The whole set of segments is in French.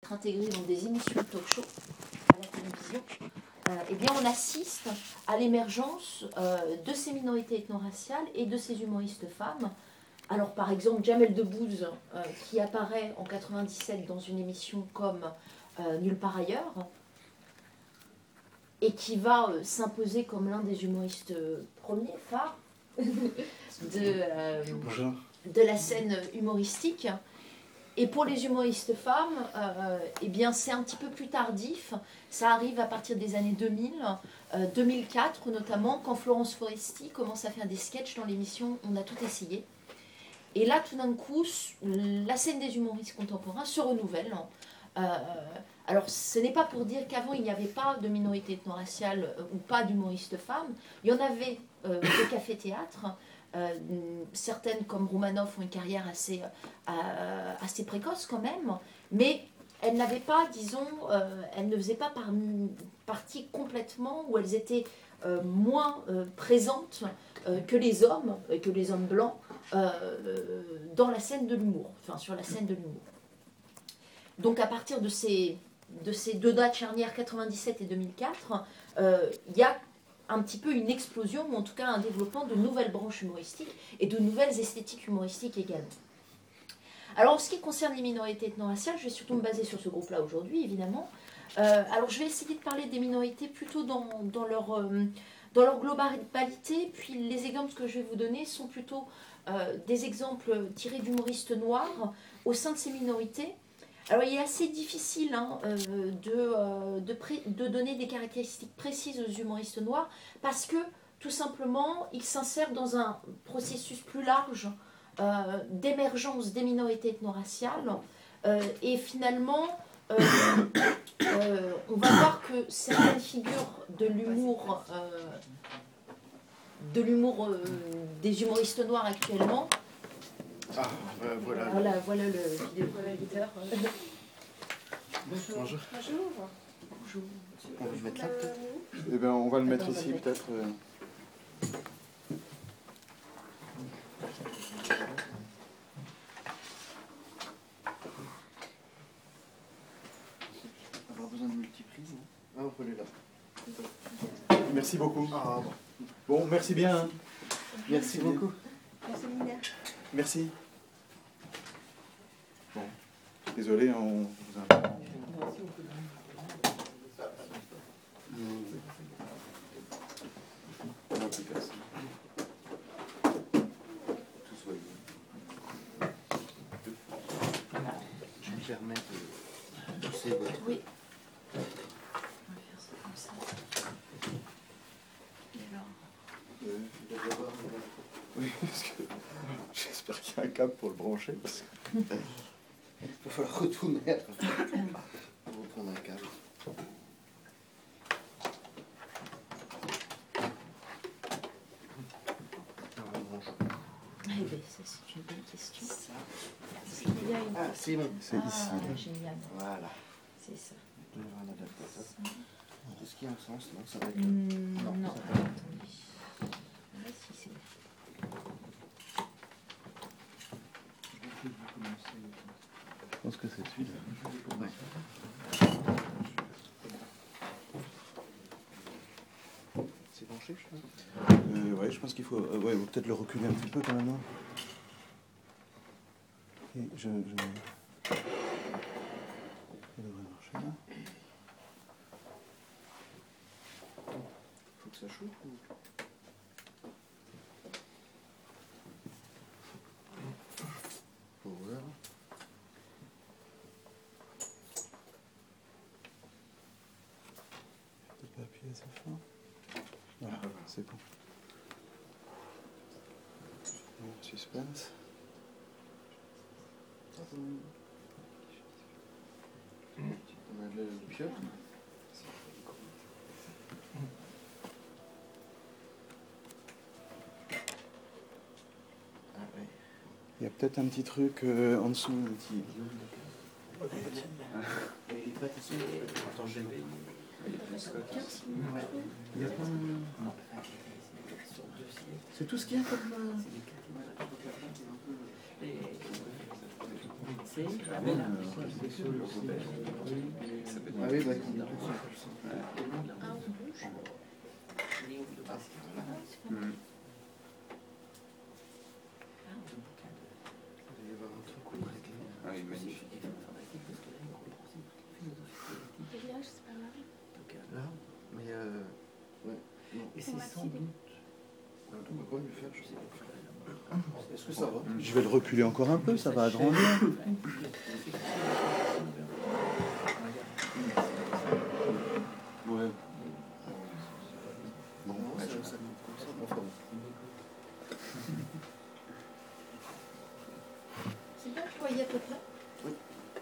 être intégrés dans des émissions de talk-show à la télévision, eh bien on assiste à l'émergence de ces minorités ethno-raciales et de ces humoristes femmes. Alors par exemple Jamel Debbouze qui apparaît en 97 dans une émission comme Nulle part ailleurs et qui va s'imposer comme l'un des humoristes premiers, phares de la scène humoristique. Et pour les humoristes femmes, eh bien c'est un petit peu plus tardif. Ça arrive à partir des années 2000, 2004 notamment, quand Florence Foresti commence à faire des sketchs dans l'émission On a tout essayé. Et là, tout d'un coup, la scène des humoristes contemporains se renouvelle. Alors, ce n'est pas pour dire qu'avant, il n'y avait pas de minorité ethno-raciale ou pas d'humoristes femmes. Il y en avait des cafés-théâtres. Certaines, comme Roumanoff, ont une carrière assez précoce quand même. Mais elles n'avaient pas, disons, elles ne faisaient pas partie complètement, ou elles étaient moins présentes que les hommes blancs, dans la scène de l'humour, enfin sur la scène de l'humour. Donc à partir de ces deux dates charnières, 97 et 2004, il y a un petit peu une explosion, ou en tout cas un développement de nouvelles branches humoristiques et de nouvelles esthétiques humoristiques également. Alors en ce qui concerne les minorités ethno-raciales, je vais surtout me baser sur ce groupe-là aujourd'hui, évidemment. Alors je vais essayer de parler des minorités plutôt dans leur globalité, puis les exemples que je vais vous donner sont plutôt des exemples tirés d'humoristes noirs au sein de ces minorités. Alors il est assez difficile de donner des caractéristiques précises aux humoristes noirs parce que tout simplement ils s'insèrent dans un processus plus large d'émergence des minorités ethno-raciales et finalement on va voir que certaines figures de l'humour des humoristes noirs actuellement. Voilà le vidéo-éditeur. Bonjour. Bonjour. Bonjour. On va le mettre là peut-être. Eh bien, on va le mettre ici peut-être. On va avoir besoin de multiprise. Ah, on peut les là. Merci beaucoup. Ah, bon, merci bien. Hein. Merci beaucoup. Merci. Bon, désolé, on vous a... Je me permets de pousser votre... Oui. On va faire ça comme ça. Et alors Oui, parce que j'espère qu'il y a un câble pour le brancher. Parce que... Il va falloir retourner pour reprendre un câble. Eh bien, ça c'est une bonne question. Est-ce qu'il y a une... Ah, c'est bon. C'est ici. Génial. Voilà. C'est ça. Il doit y avoir un adaptateur. Est-ce qu'il y a un sens? Non, ça va être... Non. Attendez. Là, si c'est... Je pense que c'est celui-là. Ouais. C'est branché, je crois. Ouais, je pense qu'il faut peut-être le reculer un petit peu quand même. Et ça devrait marcher là. Faut que ça chauffe ou... Power. Peut-être pas appuyer assez fort. Voilà, c'est bon. Suspense. On a le pioche. Ah ouais. Il y a peut-être un petit truc en dessous, un petit... Il est pas ici. Attends, je vais... Il y a pas un... C'est tout ce qu'il y a comme... oui, bah, Ah oui, magnifique. là, mais ouais. Non. Et c'est sans doute. On va pas lui faire, je sais pas. Est-ce que ça va? Je vais le reculer encore un peu, ça va agrandir. Ouais. Bon, ça me coupe comme ça, mais enfin bon. C'est bien, vous voyez à peu près. Oui.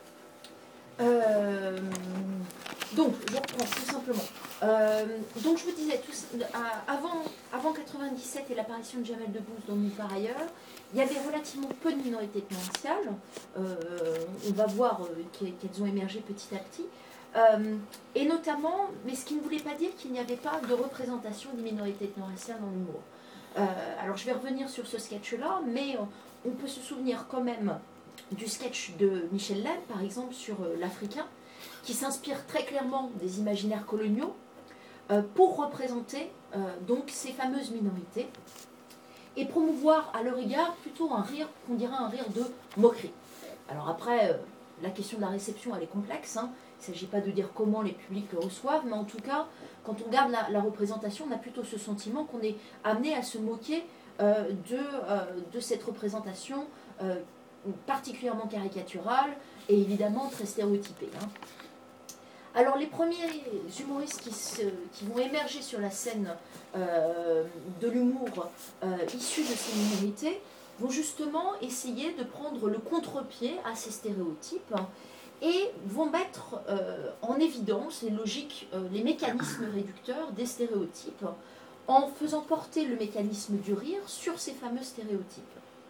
Donc, je reprends tout simplement. Donc, je vous disais, avant 97 et l'apparition de Jamel Debbouze, dont nous par ailleurs, il y avait relativement peu de minorités ethno-raciales. On va voir qu'elles ont émergé petit à petit. Et notamment, mais ce qui ne voulait pas dire qu'il n'y avait pas de représentation des minorités ethno-raciales dans l'humour. Alors, je vais revenir sur ce sketch-là, mais on peut se souvenir quand même du sketch de Michel Leb, par exemple, sur l'Africain, qui s'inspire très clairement des imaginaires coloniaux pour représenter donc ces fameuses minorités et promouvoir à leur égard plutôt un rire, qu'on dirait un rire de moquerie. Alors après, la question de la réception, elle est complexe, hein. Il ne s'agit pas de dire comment les publics le reçoivent, mais en tout cas, quand on regarde la représentation, on a plutôt ce sentiment qu'on est amené à se moquer de cette représentation particulièrement caricaturale et évidemment très stéréotypée, hein. Alors les premiers humoristes qui vont émerger sur la scène de l'humour issu de ces minorités vont justement essayer de prendre le contre-pied à ces stéréotypes et vont mettre en évidence les logiques, les mécanismes réducteurs des stéréotypes en faisant porter le mécanisme du rire sur ces fameux stéréotypes.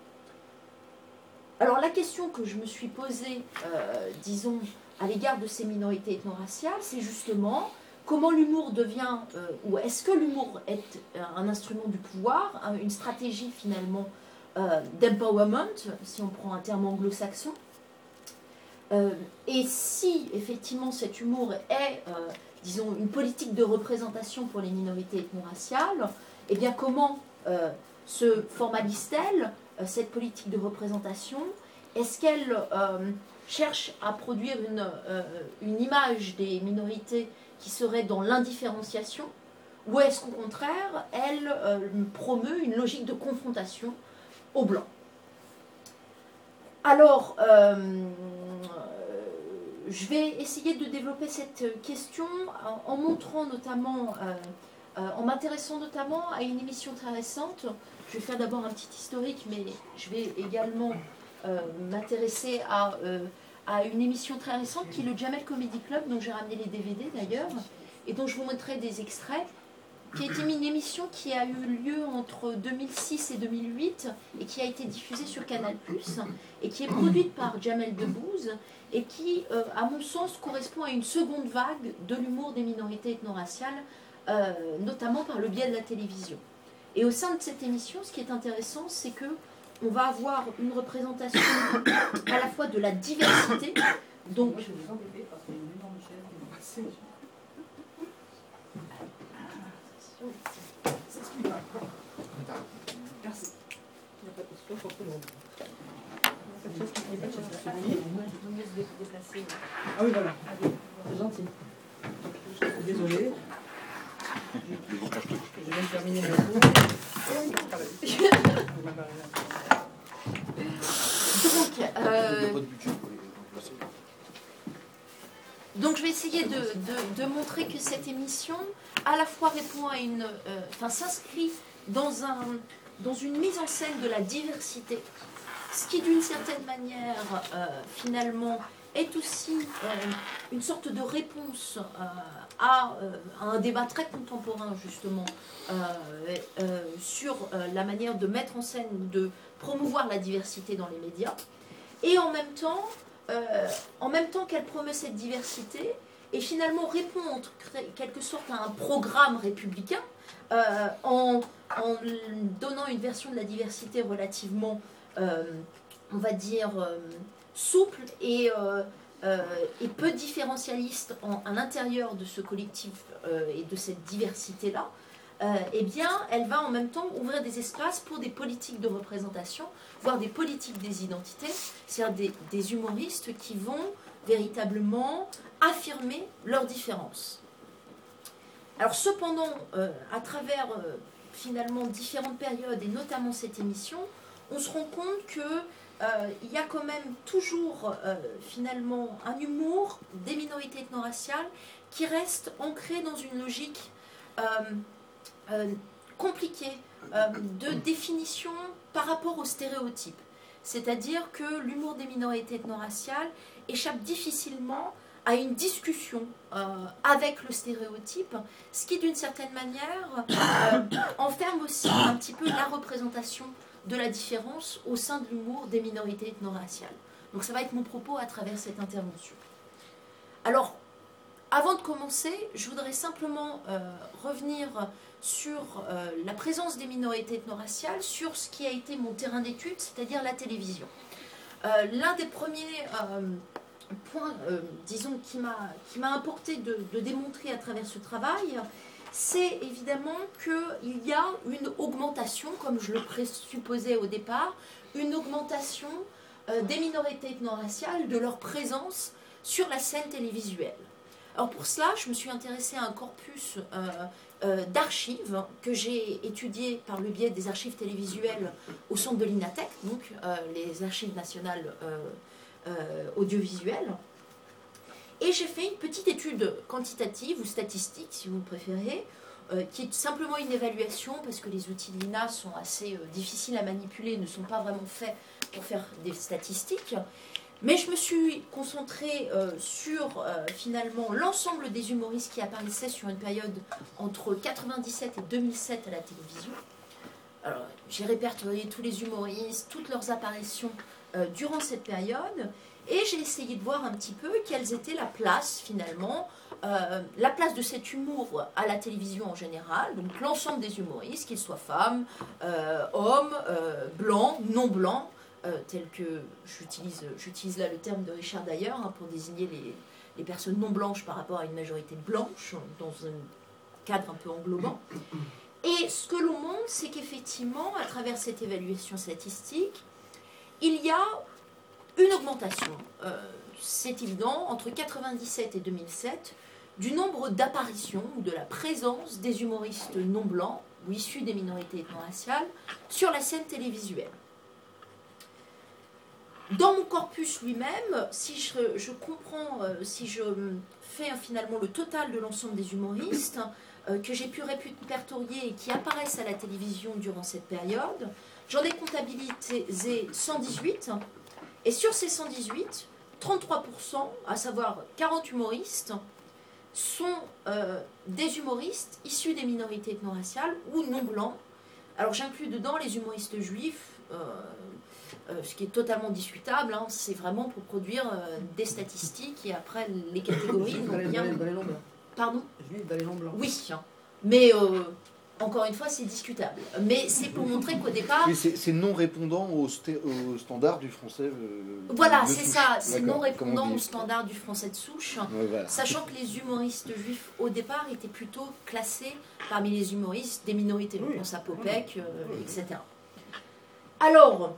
Alors la question que je me suis posée, disons, à l'égard de ces minorités ethno-raciales, c'est justement comment l'humour devient, ou est-ce que l'humour est un instrument du pouvoir, une stratégie finalement d'empowerment, si on prend un terme anglo-saxon, et si effectivement cet humour est, disons, une politique de représentation pour les minorités ethno-raciales, eh bien comment se formalise-t-elle, cette politique de représentation? Est-ce qu'elle cherche à produire une image des minorités qui serait dans l'indifférenciation, ou est-ce qu'au contraire, elle promeut une logique de confrontation aux Blancs? Alors, je vais essayer de développer cette question en montrant notamment, en m'intéressant notamment à une émission très récente. Je vais faire d'abord un petit historique, mais je vais également m'intéresser à une émission très récente qui est le Jamel Comedy Club, dont j'ai ramené les DVD d'ailleurs, et dont je vous montrerai des extraits, qui a été une émission qui a eu lieu entre 2006 et 2008 et qui a été diffusée sur Canal+, et qui est produite par Jamel Debbouze et qui, à mon sens, correspond à une seconde vague de l'humour des minorités ethno-raciales, notamment par le biais de la télévision. Et au sein de cette émission, ce qui est intéressant, c'est que on va avoir une représentation à la fois de la diversité, donc... Moi, je vais vous embêter parce qu'il y a une énorme chaise. C'est ce qui va. Merci. Il n'y a pas de question pour tout le monde. Il n'y a pas de chaise, il n'y a pas de chaise là. Oui. Je me laisse déplacer. Ah oui, voilà. C'est gentil. Désolée. Je viens de terminer mon cours. Donc je vais essayer de montrer que cette émission à la fois répond à une, s'inscrit dans une mise en scène de la diversité, ce qui d'une certaine manière finalement est aussi une sorte de réponse à un débat très contemporain justement sur la manière de mettre en scène ou de promouvoir la diversité dans les médias, et en même temps qu'elle promeut cette diversité et finalement répond en quelque sorte à un programme républicain en donnant une version de la diversité relativement, on va dire, souple et et peu différentialiste à l'intérieur de ce collectif et de cette diversité-là, eh bien, elle va en même temps ouvrir des espaces pour des politiques de représentation, voire des politiques des identités, c'est-à-dire des humoristes qui vont véritablement affirmer leurs différences. Alors cependant, à travers finalement différentes périodes, et notamment cette émission, on se rend compte qu'il y a quand même toujours finalement un humour des minorités ethno-raciales qui reste ancré dans une logique compliquée de définition par rapport aux stéréotypes. C'est-à-dire que l'humour des minorités ethno-raciales échappe difficilement à une discussion avec le stéréotype, ce qui d'une certaine manière enferme aussi un petit peu la représentation de la différence au sein de l'humour des minorités ethno-raciales. Donc ça va être mon propos à travers cette intervention. Alors, avant de commencer, je voudrais simplement revenir sur la présence des minorités ethno-raciales, sur ce qui a été mon terrain d'étude, c'est-à-dire la télévision. L'un des premiers points, disons, qui m'a importé de démontrer à travers ce travail, c'est évidemment qu'il y a une augmentation, comme je le présupposais au départ, une augmentation des minorités ethno-raciales, de leur présence sur la scène télévisuelle. Alors pour cela, je me suis intéressée à un corpus d'archives que j'ai étudié par le biais des archives télévisuelles au centre de l'INATEC, donc les archives nationales audiovisuelles. Et j'ai fait une petite étude quantitative ou statistique, si vous préférez, qui est simplement une évaluation, parce que les outils de l'INA sont assez difficiles à manipuler, ne sont pas vraiment faits pour faire des statistiques. Mais je me suis concentrée sur finalement l'ensemble des humoristes qui apparaissaient sur une période entre 1997 et 2007 à la télévision. Alors, j'ai répertorié tous les humoristes, toutes leurs apparitions durant cette période, et j'ai essayé de voir un petit peu quelles était la place finalement, la place de cet humour à la télévision en général, donc l'ensemble des humoristes, qu'ils soient femmes, hommes, blancs, non blancs, tel que j'utilise là le terme de Richard Dyer pour désigner les personnes non blanches par rapport à une majorité blanche, dans un cadre un peu englobant. Et ce que l'on montre, c'est qu'effectivement, à travers cette évaluation statistique, il y a une augmentation, c'est évident, entre 1997 et 2007, du nombre d'apparitions ou de la présence des humoristes non blancs ou issus des minorités ethno-raciales sur la scène télévisuelle. Dans mon corpus lui-même, si je comprends, si je fais finalement le total de l'ensemble des humoristes que j'ai pu répertorier et qui apparaissent à la télévision durant cette période, j'en ai comptabilisé 118, et sur ces 118, 33%, à savoir 40 humoristes, sont des humoristes issus des minorités ethno-raciales ou non blancs. Alors j'inclus dedans les humoristes juifs, ce qui est totalement discutable, hein, c'est vraiment pour produire des statistiques et après les catégories n'ont rien... Pardon ? Juifs dans les noms blancs. Oui, hein. Mais encore une fois c'est discutable. Mais c'est pour montrer qu'au départ... Oui, c'est non répondant au standard du français. Voilà, de c'est souche. ça, c'est D'accord, non répondant comme on au dit. standard du français de souche, Ouais, voilà. sachant que les humoristes juifs au départ étaient plutôt classés parmi les humoristes des minorités, donc on pense à Popek, etc. Alors...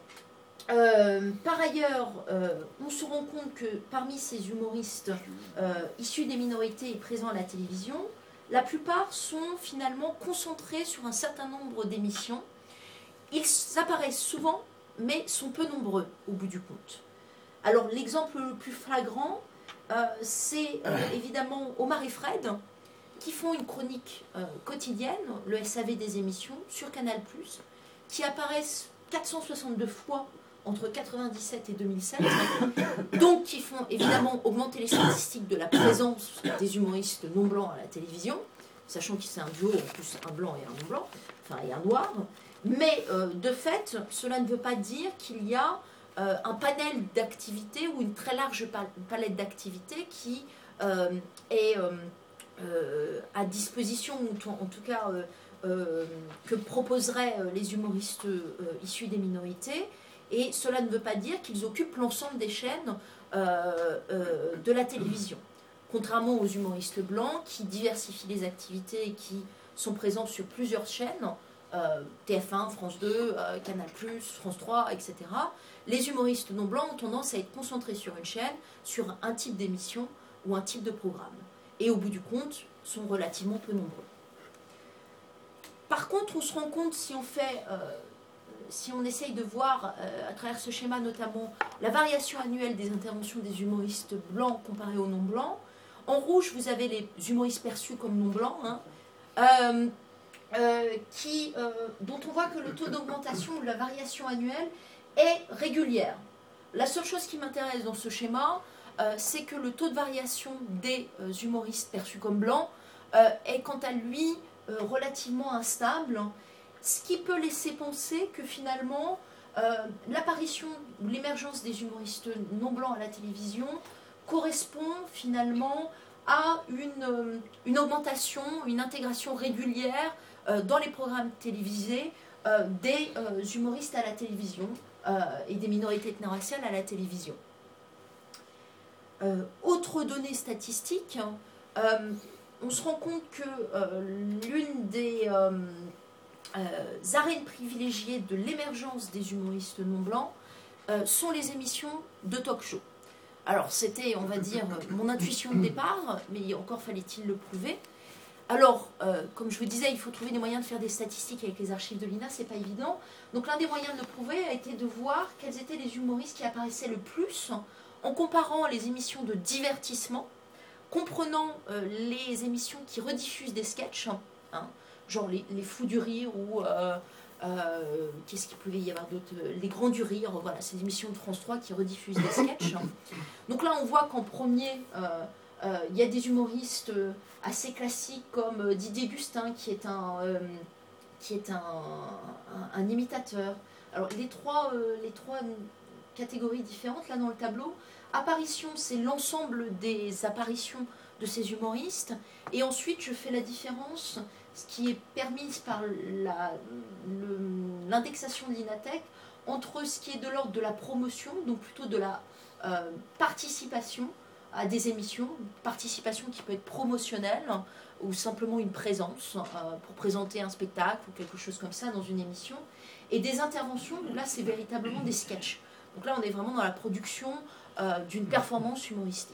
par ailleurs, on se rend compte que parmi ces humoristes issus des minorités et présents à la télévision, la plupart sont finalement concentrés sur un certain nombre d'émissions. Ils apparaissent souvent, mais sont peu nombreux au bout du compte. Alors l'exemple le plus flagrant, c'est évidemment Omar et Fred, qui font une chronique quotidienne, le SAV des émissions, sur Canal+, qui apparaissent 462 fois entre 1997 et 2007, donc qui font évidemment augmenter les statistiques de la présence des humoristes non blancs à la télévision, sachant que c'est un duo, en plus un blanc et un non blanc, enfin et un noir, mais de fait, cela ne veut pas dire qu'il y a un panel d'activités ou une très large palette d'activités qui est à disposition, ou en tout cas que proposeraient les humoristes issus des minorités. Et cela ne veut pas dire qu'ils occupent l'ensemble des chaînes de la télévision. Contrairement aux humoristes blancs qui diversifient les activités et qui sont présents sur plusieurs chaînes, TF1, France 2, Canal+, France 3, etc. Les humoristes non blancs ont tendance à être concentrés sur une chaîne, sur un type d'émission ou un type de programme. Et au bout du compte, sont relativement peu nombreux. Par contre, on se rend compte, si on essaye de voir à travers ce schéma notamment la variation annuelle des interventions des humoristes blancs comparés aux non-blancs. En rouge, vous avez les humoristes perçus comme non-blancs, dont on voit que le taux d'augmentation ou la variation annuelle est régulière. La seule chose qui m'intéresse dans ce schéma, c'est que le taux de variation des humoristes perçus comme blancs est quant à lui relativement instable, ce qui peut laisser penser que finalement l'apparition ou l'émergence des humoristes non blancs à la télévision correspond finalement à une augmentation, une intégration régulière dans les programmes télévisés des humoristes à la télévision et des minorités ethno-raciales à la télévision. Autre donnée statistique, on se rend compte que l'une des arènes privilégiées de l'émergence des humoristes non blancs sont les émissions de talk-show. Alors c'était, on va dire, mon intuition de départ, mais encore fallait-il le prouver. Alors, comme je vous disais, il faut trouver des moyens de faire des statistiques avec les archives de l'INA, c'est pas évident. Donc l'un des moyens de le prouver a été de voir quels étaient les humoristes qui apparaissaient le plus en comparant les émissions de divertissement, comprenant les émissions qui rediffusent des sketchs, genre les Fous du Rire ou qu'est-ce qu'il pouvait y avoir d'autre, les Grands du Rire, voilà, ces émissions de France 3 qui rediffusent des sketchs. Donc là, on voit qu'en premier, il y a des humoristes assez classiques comme Didier Gustin, qui est un imitateur. Alors les trois catégories différentes là dans le tableau. Apparition, c'est l'ensemble des apparitions de ces humoristes. Et ensuite, je fais la différence, ce qui est permise par l'indexation de l'INATEC, entre ce qui est de l'ordre de la promotion, donc plutôt de la participation à des émissions, participation qui peut être promotionnelle ou simplement une présence pour présenter un spectacle ou quelque chose comme ça dans une émission, et des interventions où là c'est véritablement des sketchs. Donc là on est vraiment dans la production d'une performance humoristique.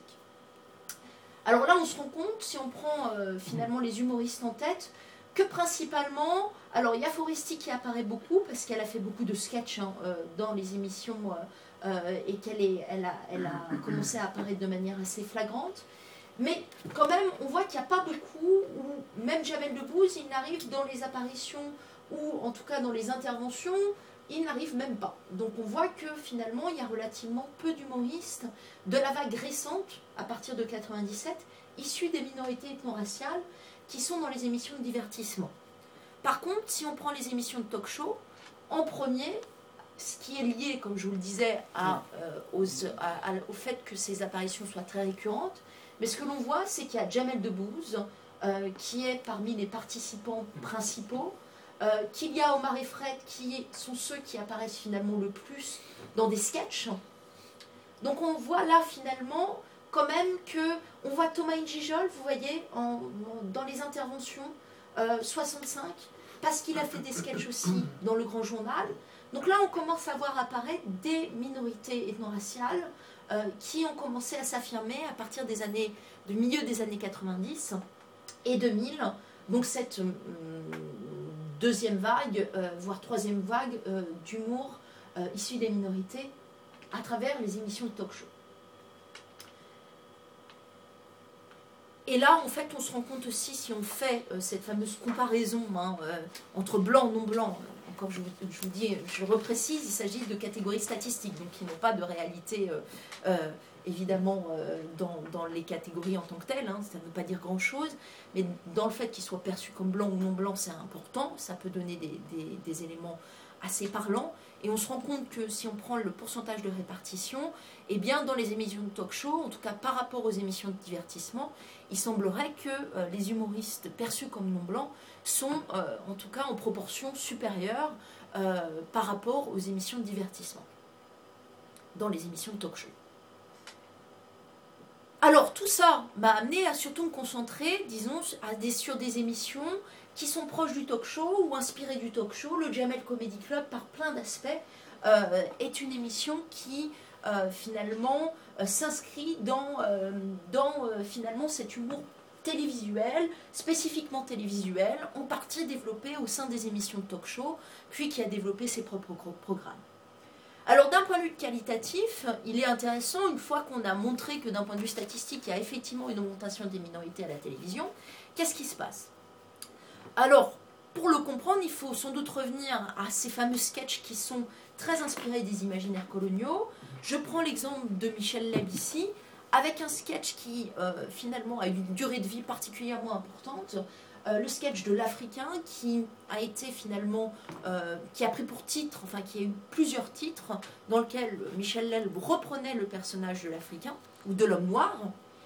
Alors là on se rend compte, si on prend finalement les humoristes en tête, que principalement, alors il y a Foresti qui apparaît beaucoup parce qu'elle a fait beaucoup de sketchs dans les émissions et qu'elle a commencé à apparaître de manière assez flagrante. Mais quand même, on voit qu'il n'y a pas beaucoup, ou même Jamel Debbouze, il n'arrive dans les apparitions, ou en tout cas dans les interventions, il n'arrive même pas. Donc on voit que finalement, il y a relativement peu d'humoristes de la vague récente, à partir de 97, issus des minorités ethno-raciales, qui sont dans les émissions de divertissement. Par contre, si on prend les émissions de talk-show, en premier, ce qui est lié, comme je vous le disais, au fait que ces apparitions soient très récurrentes, mais ce que l'on voit, c'est qu'il y a Jamel Debbouze, qui est parmi les participants principaux, qu'il y a Omar et Fred, qui sont ceux qui apparaissent finalement le plus dans des sketchs. Donc on voit là finalement quand même que on voit Thomas Njijol, vous voyez, dans les interventions 65, parce qu'il a fait des sketchs aussi dans le Grand Journal. Donc là, on commence à voir apparaître des minorités ethno-raciales qui ont commencé à s'affirmer à partir du milieu des années 90 et 2000. Donc cette deuxième vague, voire troisième vague d'humour issu des minorités à travers les émissions de talk-show. Et là, en fait, on se rend compte aussi, si on fait cette fameuse comparaison entre blanc et non blanc, encore je vous dis, je reprécise, il s'agit de catégories statistiques, donc qui n'ont pas de réalité, évidemment, dans les catégories en tant que telles, ça ne veut pas dire grand-chose, mais dans le fait qu'ils soient perçus comme blancs ou non blancs, c'est important, ça peut donner des éléments assez parlants. Et on se rend compte que si on prend le pourcentage de répartition, eh bien dans les émissions de talk-show, en tout cas par rapport aux émissions de divertissement, il semblerait que les humoristes perçus comme non-blancs sont en tout cas en proportion supérieure par rapport aux émissions de divertissement, dans les émissions de talk-show. Alors, tout ça m'a amené à surtout me concentrer, disons, sur des émissions qui sont proches du talk show ou inspirées du talk show. Le Jamel Comedy Club, par plein d'aspects, est une émission qui, finalement, s'inscrit dans finalement, cet humour télévisuel, spécifiquement télévisuel, en partie développé au sein des émissions de talk show, puis qui a développé ses propres programmes. Alors d'un point de vue qualitatif, il est intéressant, une fois qu'on a montré que d'un point de vue statistique, il y a effectivement une augmentation des minorités à la télévision, qu'est-ce qui se passe? Alors, pour le comprendre, il faut sans doute revenir à ces fameux sketchs qui sont très inspirés des imaginaires coloniaux. Je prends l'exemple de Michel Leb ici, avec un sketch qui finalement a une durée de vie particulièrement importante, le sketch de l'Africain qui a été finalement, qui a pris pour titre, enfin qui a eu plusieurs titres, dans lequel Michel Leb reprenait le personnage de l'Africain, ou de l'homme noir,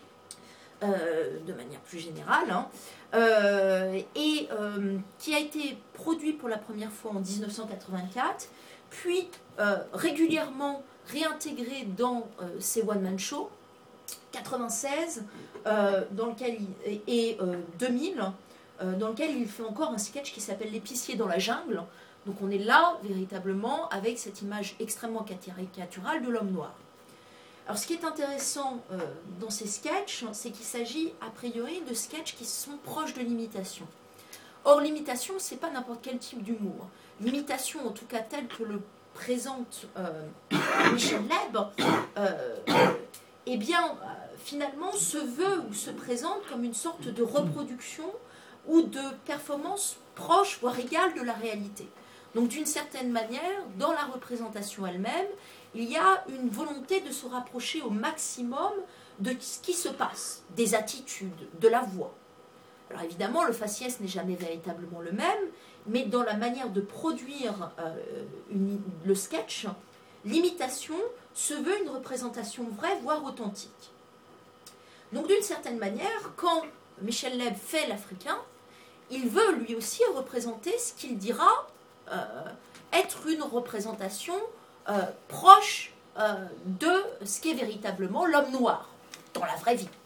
de manière plus générale, hein, et qui a été produit pour la première fois en 1984, puis régulièrement réintégré dans ses one-man shows, 96, dans lequel et 2000, dans lequel il fait encore un sketch qui s'appelle L'épicier dans la jungle. Donc on est là véritablement avec cette image extrêmement caricaturale de l'homme noir. Alors ce qui est intéressant dans ces sketchs, c'est qu'il s'agit a priori de sketchs qui sont proches de l'imitation. Or l'imitation, c'est pas n'importe quel type d'humour. L'imitation, en tout cas telle que le présente Michel Leb, eh bien finalement se veut ou se présente comme une sorte de reproduction ou de performance proche, voire égale de la réalité. Donc d'une certaine manière, dans la représentation elle-même, il y a une volonté de se rapprocher au maximum de ce qui se passe, des attitudes, de la voix. Alors évidemment, le faciès n'est jamais véritablement le même, mais dans la manière de produire le sketch, l'imitation se veut une représentation vraie, voire authentique. Donc d'une certaine manière, quand Michel Leb fait l'Africain, il veut lui aussi représenter ce qu'il dira être une représentation proche de ce qu'est véritablement l'homme noir dans la vraie vie.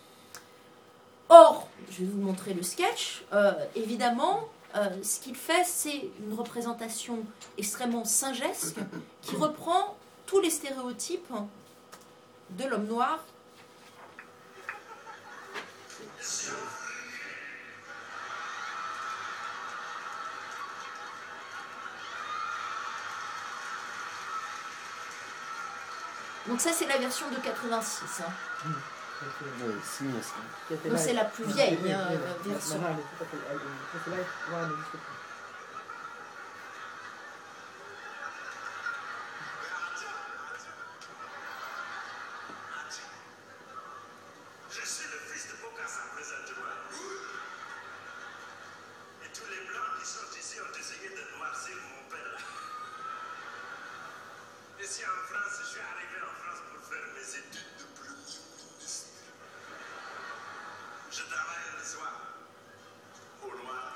Or, je vais vous montrer le sketch, évidemment, ce qu'il fait, c'est une représentation extrêmement singesque qui reprend tous les stéréotypes de l'homme noir. Donc ça, c'est la version de 86. Hein. Donc c'est la plus vieille version. Je suis le fils de Bokassa présentement. Et tous les blancs qui sont ici ont essayé de noircir mon père. Ici en France, je suis arrivé en France pour faire mes études de premier ministre. Je travaille le soir, au noir.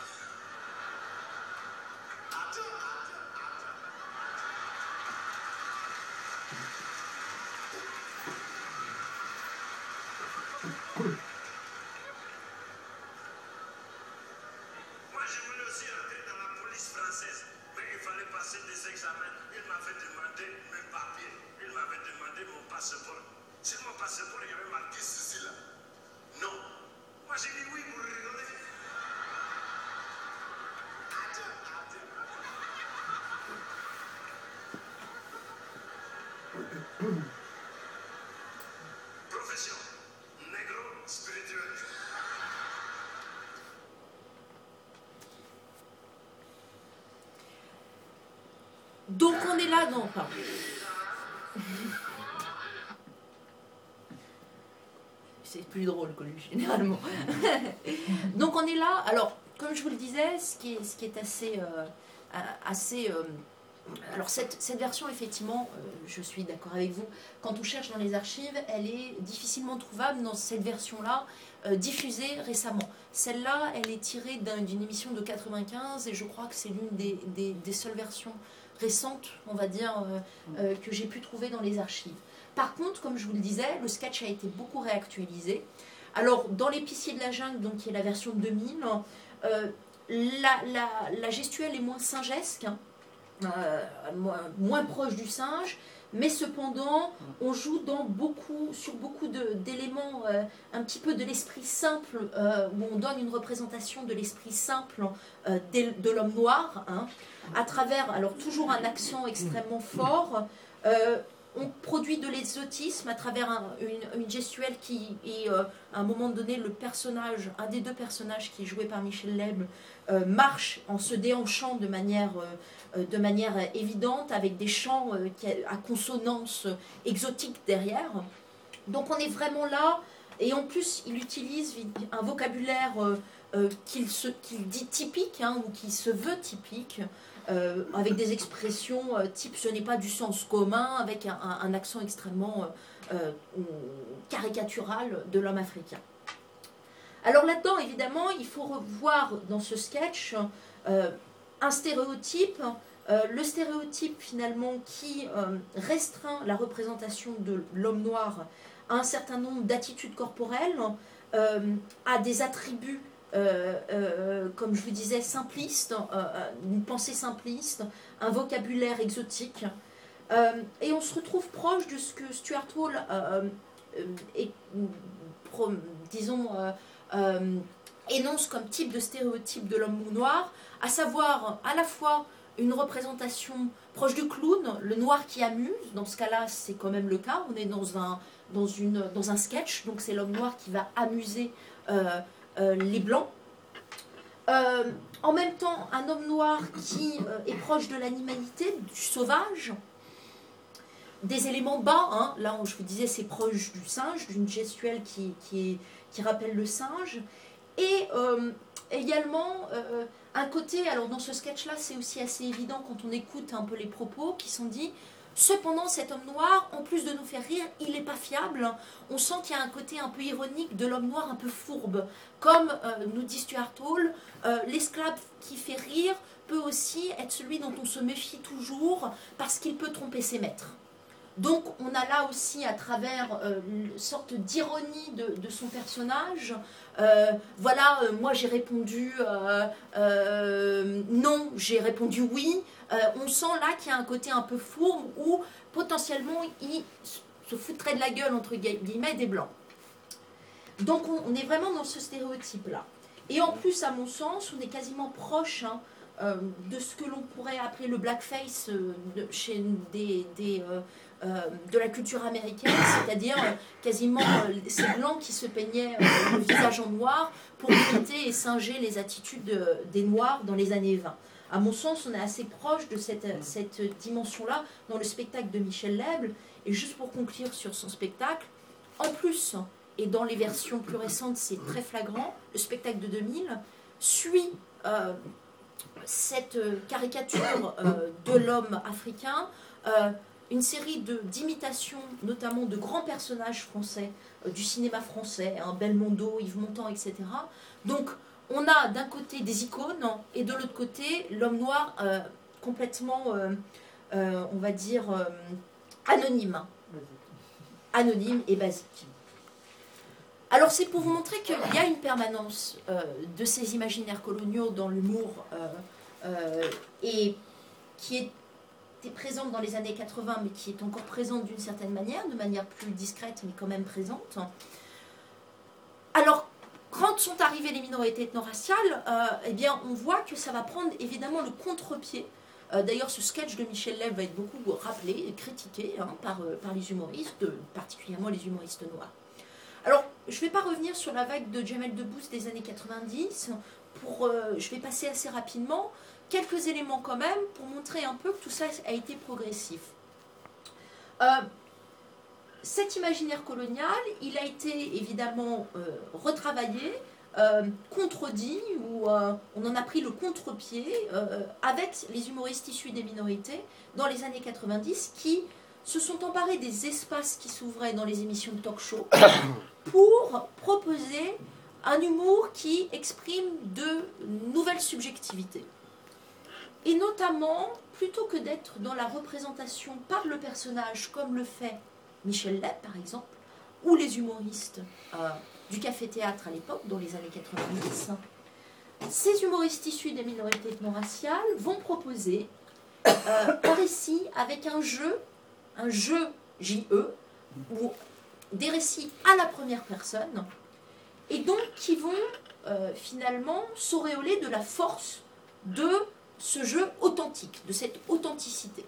Moi, je voulais aussi entrer dans la police française, mais il fallait passer des examens. Il m'avait demandé mes papiers, il m'avait demandé mon passeport. Sur mon passeport, il y avait marqué ceci là. Non. Moi, j'ai dit oui pour rigoler. Profession, négro spirituel. Donc on est là, non, pardon. C'est plus drôle que lui, généralement. Donc on est là, alors, comme je vous le disais, ce qui est assez alors cette version, effectivement, je suis d'accord avec vous, quand on cherche dans les archives, elle est difficilement trouvable dans cette version-là, diffusée récemment. Celle-là, elle est tirée d'une émission de 95 et je crois que c'est l'une des seules versions récentes, on va dire, que j'ai pu trouver dans les archives. Par contre, comme je vous le disais, le sketch a été beaucoup réactualisé. Alors, dans L'épicier de la jungle, donc, qui est la version de 2000, la gestuelle est moins singesque, hein, moins proche du singe, mais cependant, on joue sur beaucoup d'éléments un petit peu de l'esprit simple, où on donne une représentation de l'esprit simple de l'homme noir, hein, à travers, alors toujours un accent extrêmement fort. On produit de l'exotisme à travers une gestuelle qui est, à un moment donné, un des deux personnages qui est joué par Michel Leb, marche en se déhanchant de manière évidente, avec des chants à consonance exotique derrière. Donc on est vraiment là, et en plus il utilise un vocabulaire qu'il dit typique, hein, ou qui se veut typique, avec des expressions type ce n'est pas du sens commun, avec un accent extrêmement caricatural de l'homme africain. Alors là-dedans, évidemment, il faut revoir dans ce sketch un stéréotype, le stéréotype finalement qui restreint la représentation de l'homme noir à un certain nombre d'attitudes corporelles, à des attributs comme je vous disais, simpliste, une pensée simpliste, un vocabulaire exotique. Et on se retrouve proche de ce que Stuart Hall énonce comme type de stéréotype de l'homme noir, à savoir à la fois une représentation proche du clown, le noir qui amuse. Dans ce cas-là, c'est quand même le cas. On est dans un sketch, donc c'est l'homme noir qui va amuser les blancs. En même temps, un homme noir qui est proche de l'animalité, du sauvage, des éléments bas, hein. Là je vous disais c'est proche du singe, d'une gestuelle qui rappelle le singe, et également un côté, alors dans ce sketch-là c'est aussi assez évident quand on écoute un peu les propos qui sont dits. Cependant, cet homme noir, en plus de nous faire rire, il n'est pas fiable. On sent qu'il y a un côté un peu ironique de l'homme noir un peu fourbe. Comme nous dit Stuart Hall, l'esclave qui fait rire peut aussi être celui dont on se méfie toujours parce qu'il peut tromper ses maîtres. Donc on a là aussi à travers une sorte d'ironie de son personnage. Moi j'ai répondu non, j'ai répondu oui. On sent là qu'il y a un côté un peu fourbe où potentiellement il se foutrait de la gueule entre guillemets des blancs. Donc on est vraiment dans ce stéréotype-là. Et en plus, à mon sens, on est quasiment proche de ce que l'on pourrait appeler le blackface chez de la culture américaine, c'est-à-dire quasiment ces blancs qui se peignaient le visage en noir pour imiter et singer les attitudes des noirs dans les années 20. À mon sens, on est assez proche de cette dimension-là dans le spectacle de Michel Leb. Et juste pour conclure sur son spectacle, en plus, et dans les versions plus récentes, c'est très flagrant, le spectacle de 2000 suit cette caricature de l'homme africain, une série d'imitations, notamment de grands personnages français, du cinéma français, Belmondo, Yves Montand, etc. Donc, on a d'un côté des icônes, et de l'autre côté, l'homme noir complètement, on va dire, anonyme. Anonyme et basique. Alors, c'est pour vous montrer qu'il y a une permanence de ces imaginaires coloniaux dans l'humour, et qui était présente dans les années 80, mais qui est encore présente d'une certaine manière, de manière plus discrète, mais quand même présente. Alors, quand sont arrivées les minorités ethno-raciales, eh bien, on voit que ça va prendre évidemment le contre-pied. D'ailleurs, ce sketch de Michel Leb va être beaucoup rappelé et critiqué par les humoristes, particulièrement les humoristes noirs. Alors, je ne vais pas revenir sur la vague de Jamel Debbouze des années 90, je vais passer assez rapidement. Quelques éléments quand même pour montrer un peu que tout ça a été progressif. Cet imaginaire colonial, il a été évidemment retravaillé, contredit, ou on en a pris le contre-pied avec les humoristes issus des minorités dans les années 90 qui se sont emparés des espaces qui s'ouvraient dans les émissions de talk-show pour proposer un humour qui exprime de nouvelles subjectivités. Et notamment, plutôt que d'être dans la représentation par le personnage, comme le fait Michel Leb par exemple, ou les humoristes du café-théâtre à l'époque, dans les années 90, ces humoristes issus des minorités ethno-raciales vont proposer un récit avec un jeu J-E, ou des récits à la première personne, et donc qui vont finalement s'auréoler de la force de ce jeu authentique, de cette authenticité.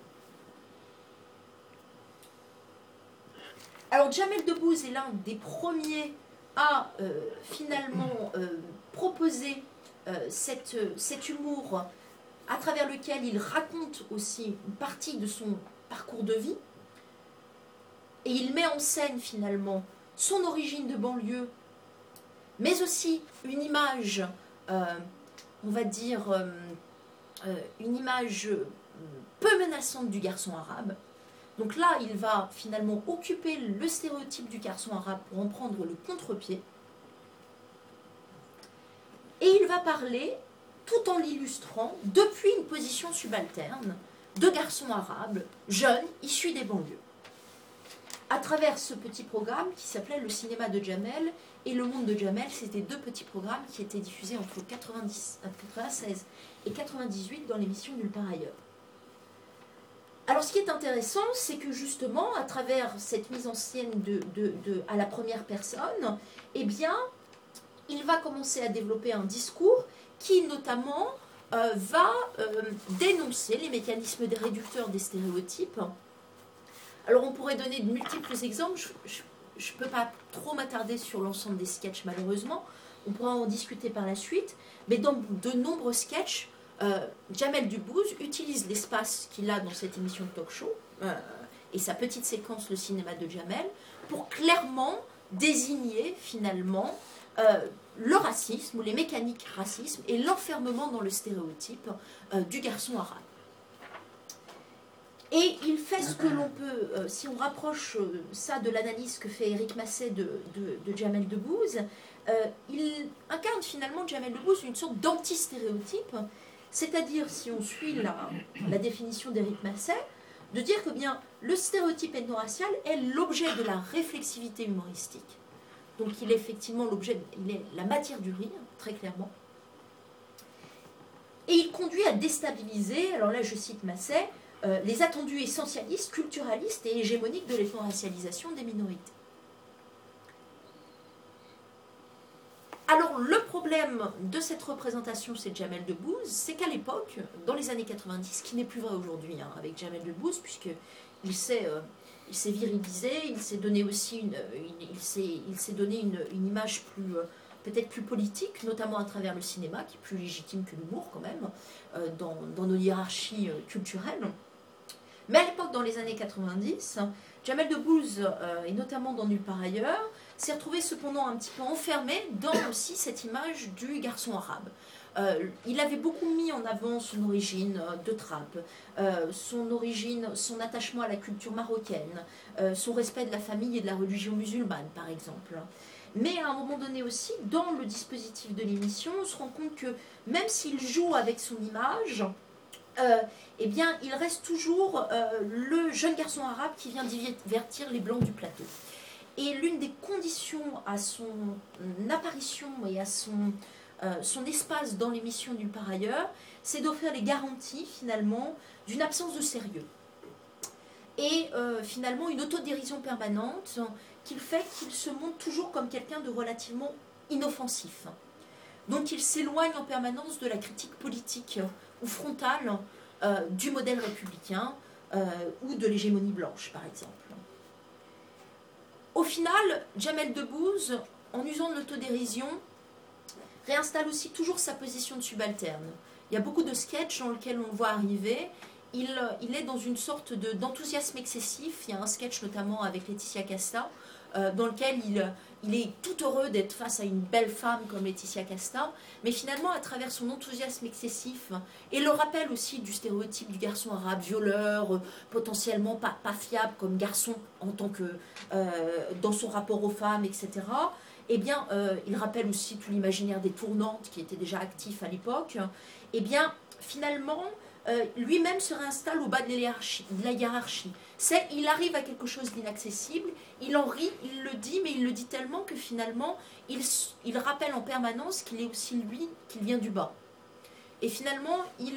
Alors Jamel Debbouze est l'un des premiers à finalement proposer cet humour à travers lequel il raconte aussi une partie de son parcours de vie, et il met en scène finalement son origine de banlieue, mais aussi une image, on va dire, une image peu menaçante du garçon arabe. Donc là, il va finalement occuper le stéréotype du garçon arabe pour en prendre le contre-pied. Et il va parler, tout en l'illustrant, depuis une position subalterne, de garçons arabes, jeunes, issus des banlieues. À travers ce petit programme qui s'appelait Le cinéma de Jamel et Le monde de Jamel, c'était deux petits programmes qui étaient diffusés entre 96 et 98 dans l'émission Nulle part ailleurs. Alors ce qui est intéressant, c'est que justement, à travers cette mise en scène à la première personne, eh bien, il va commencer à développer un discours qui notamment va dénoncer les mécanismes des réducteurs des stéréotypes. Alors on pourrait donner de multiples exemples, je ne peux pas trop m'attarder sur l'ensemble des sketchs malheureusement, on pourra en discuter par la suite, mais dans de nombreux sketchs, Jamel Debbouze utilise l'espace qu'il a dans cette émission de talk-show et sa petite séquence Le cinéma de Jamel pour clairement désigner finalement le racisme ou les mécaniques racisme et l'enfermement dans le stéréotype du garçon arabe. Et il fait ce que l'on peut, si on rapproche ça de l'analyse que fait Éric Masset de Jamel Debbouze, il incarne finalement Jamel Debbouze une sorte d'anti-stéréotype, c'est-à-dire, si on suit la définition d'Éric Masset, de dire que bien le stéréotype ethno-racial est l'objet de la réflexivité humoristique. Donc il est effectivement il est la matière du rire, très clairement. Et il conduit à déstabiliser, alors là je cite Masset, les attendus essentialistes, culturalistes et hégémoniques de l'ethno-racialisation des minorités. Alors le problème de cette représentation, c'est Jamel Debbouze, c'est qu'à l'époque, dans les années 90, ce qui n'est plus vrai aujourd'hui avec Jamel Debbouze, puisqu'il s'est virilisé, il s'est donné aussi il s'est donné une image peut-être plus politique, notamment à travers le cinéma, qui est plus légitime que l'humour quand même, dans nos hiérarchies culturelles. Mais à l'époque, dans les années 90, Jamel Debbouze, et notamment dans Nulle part ailleurs, s'est retrouvé cependant un petit peu enfermé dans aussi cette image du garçon arabe. Il avait beaucoup mis en avant son origine de trappe, son attachement à la culture marocaine, son respect de la famille et de la religion musulmane, par exemple. Mais à un moment donné aussi, dans le dispositif de l'émission, on se rend compte que même s'il joue avec son image, eh bien, il reste toujours le jeune garçon arabe qui vient divertir les blancs du plateau. Et l'une des conditions à son apparition et à son espace dans l'émission Nulle part ailleurs, c'est d'offrir les garanties finalement d'une absence de sérieux. Et finalement une autodérision permanente qui fait qu'il se montre toujours comme quelqu'un de relativement inoffensif. Donc il s'éloigne en permanence de la critique politique ou frontale du modèle républicain ou de l'hégémonie blanche, par exemple. Au final, Jamel Debbouze, en usant de l'autodérision, réinstalle aussi toujours sa position de subalterne. Il y a beaucoup de sketchs dans lesquels on le voit arriver. Il est dans une sorte d'enthousiasme excessif. Il y a un sketch notamment avec Laetitia Casta, dans lequel il est tout heureux d'être face à une belle femme comme Laetitia Casta, mais finalement, à travers son enthousiasme excessif, et le rappel aussi du stéréotype du garçon arabe, violeur, potentiellement pas fiable comme garçon en tant que dans son rapport aux femmes, etc., eh bien, il rappelle aussi tout l'imaginaire des tournantes qui était déjà actif à l'époque. Eh bien, finalement, lui-même se réinstalle au bas de la hiérarchie. Il arrive à quelque chose d'inaccessible, il en rit, il le dit, mais il le dit tellement que finalement, il rappelle en permanence qu'il est aussi lui, qu'il vient du bas. Et finalement,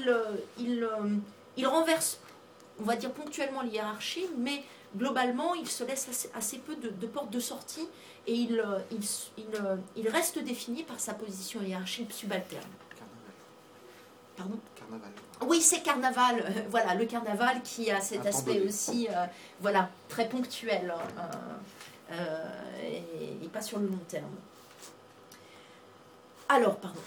il renverse, on va dire ponctuellement la hiérarchie, mais globalement, il se laisse assez peu de portes de sortie et il reste défini par sa position hiérarchique subalterne. Pardon ? Carnaval. Oui, c'est Carnaval, voilà, le Carnaval qui a cet aspect aussi, voilà, très ponctuel, et pas sur le long terme. Alors, pardon.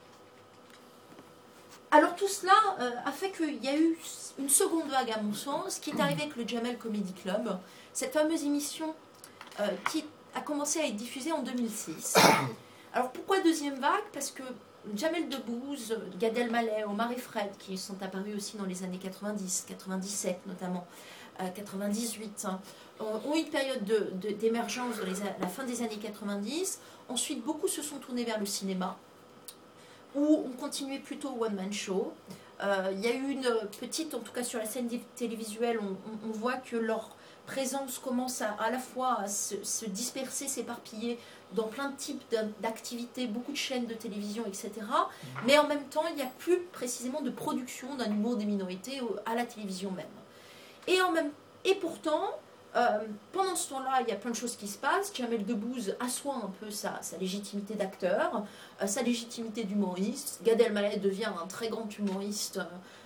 Alors tout cela a fait qu'il y a eu une seconde vague, à mon sens, qui est arrivée avec le Jamel Comedy Club, cette fameuse émission qui a commencé à être diffusée en 2006. Alors pourquoi deuxième vague ? Parce que Jamel Debbouze, Gad Elmaleh, Omar et Fred, qui sont apparus aussi dans les années 90, 97 notamment, 98, ont eu une période d'émergence dans la fin des années 90. Ensuite, beaucoup se sont tournés vers le cinéma, où on continuait plutôt au one-man show. Il y a eu une petite, en tout cas sur la scène télévisuelle, on voit que leur présence commence à la fois à se disperser, s'éparpiller dans plein de types d'activités, beaucoup de chaînes de télévision, etc. Mais en même temps, il n'y a plus précisément de production d'un humour des minorités à la télévision même. Et pourtant, pendant ce temps-là, il y a plein de choses qui se passent. Jamel Debbouze assoit un peu sa légitimité d'acteur, sa légitimité d'humoriste. Gad Elmaleh devient un très grand humoriste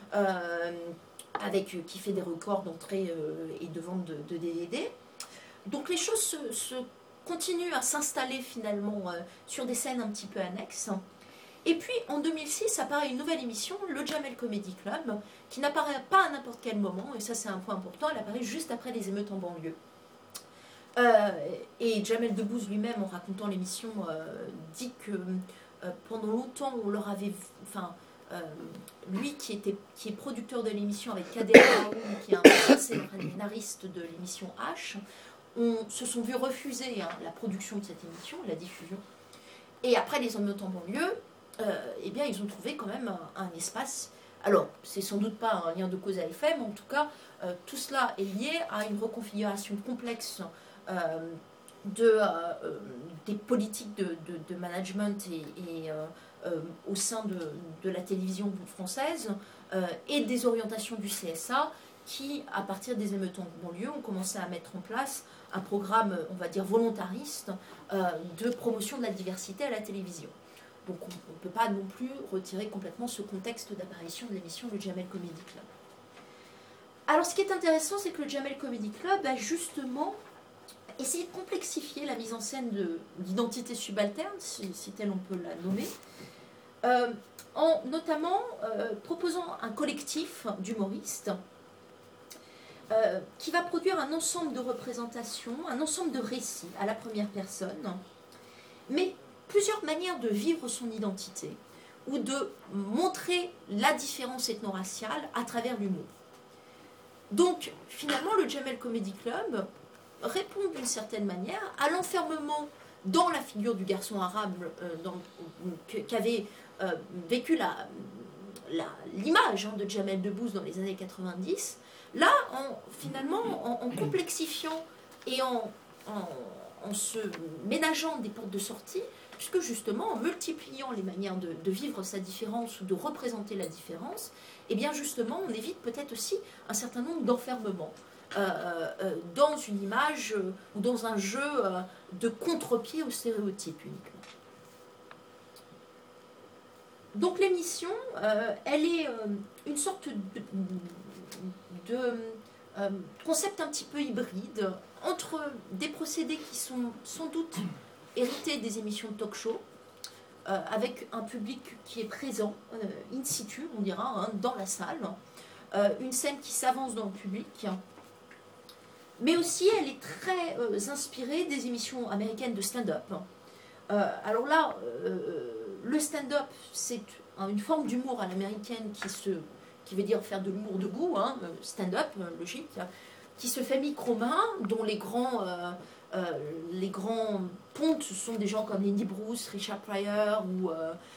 qui fait des records d'entrée et de vente de DVD. Donc les choses se continuent à s'installer finalement sur des scènes un petit peu annexes. Et puis en 2006 apparaît une nouvelle émission, le Jamel Comedy Club, qui n'apparaît pas à n'importe quel moment, et ça c'est un point important, elle apparaît juste après les émeutes en banlieue. Et Jamel Debbouze lui-même, en racontant l'émission, dit que pendant longtemps on leur avait... lui qui est producteur de l'émission avec Kader Raoul, qui est un scénariste de l'émission H, se sont vus refuser la production de cette émission, la diffusion. Et après les émeutes en banlieue, eh bien, ils ont trouvé quand même un espace. Alors, c'est sans doute pas un lien de cause à effet, mais en tout cas, tout cela est lié à une reconfiguration complexe des politiques de management au sein de la télévision française et des orientations du CSA qui, à partir des émeutes en banlieue, ont commencé à mettre en place un programme, on va dire, volontariste de promotion de la diversité à la télévision. Donc on ne peut pas non plus retirer complètement ce contexte d'apparition de l'émission Le Jamel Comedy Club. Alors ce qui est intéressant, c'est que le Jamel Comedy Club a justement essayé de complexifier la mise en scène d'identité subalterne, si tel on peut la nommer, en notamment proposant un collectif d'humoristes qui va produire un ensemble de représentations, un ensemble de récits à la première personne, mais plusieurs manières de vivre son identité ou de montrer la différence ethno-raciale à travers l'humour. Donc, finalement, le Jamel Comedy Club répond d'une certaine manière à l'enfermement dans la figure du garçon arabe qu'avait vécu l'image de Jamel Debbouze dans les années 90. Là, en complexifiant et en se ménageant des portes de sortie, puisque justement, en multipliant les manières de vivre sa différence ou de représenter la différence, eh bien justement, on évite peut-être aussi un certain nombre d'enfermements dans une image ou dans un jeu de contre-pied aux stéréotypes uniquement. Donc l'émission, elle est une sorte de concept un petit peu hybride entre des procédés qui sont sans doute hérités des émissions de talk-show, avec un public qui est présent, in situ, on dira, dans la salle, une scène qui s'avance dans le public, mais aussi elle est très inspirée des émissions américaines de stand-up. Alors là, le stand-up, c'est une forme d'humour à l'américaine qui veut dire faire de l'humour de goût, stand-up, logique, qui se fait micro-main, dont les grands les grands pontes sont des gens comme Lenny Bruce, Richard Pryor ou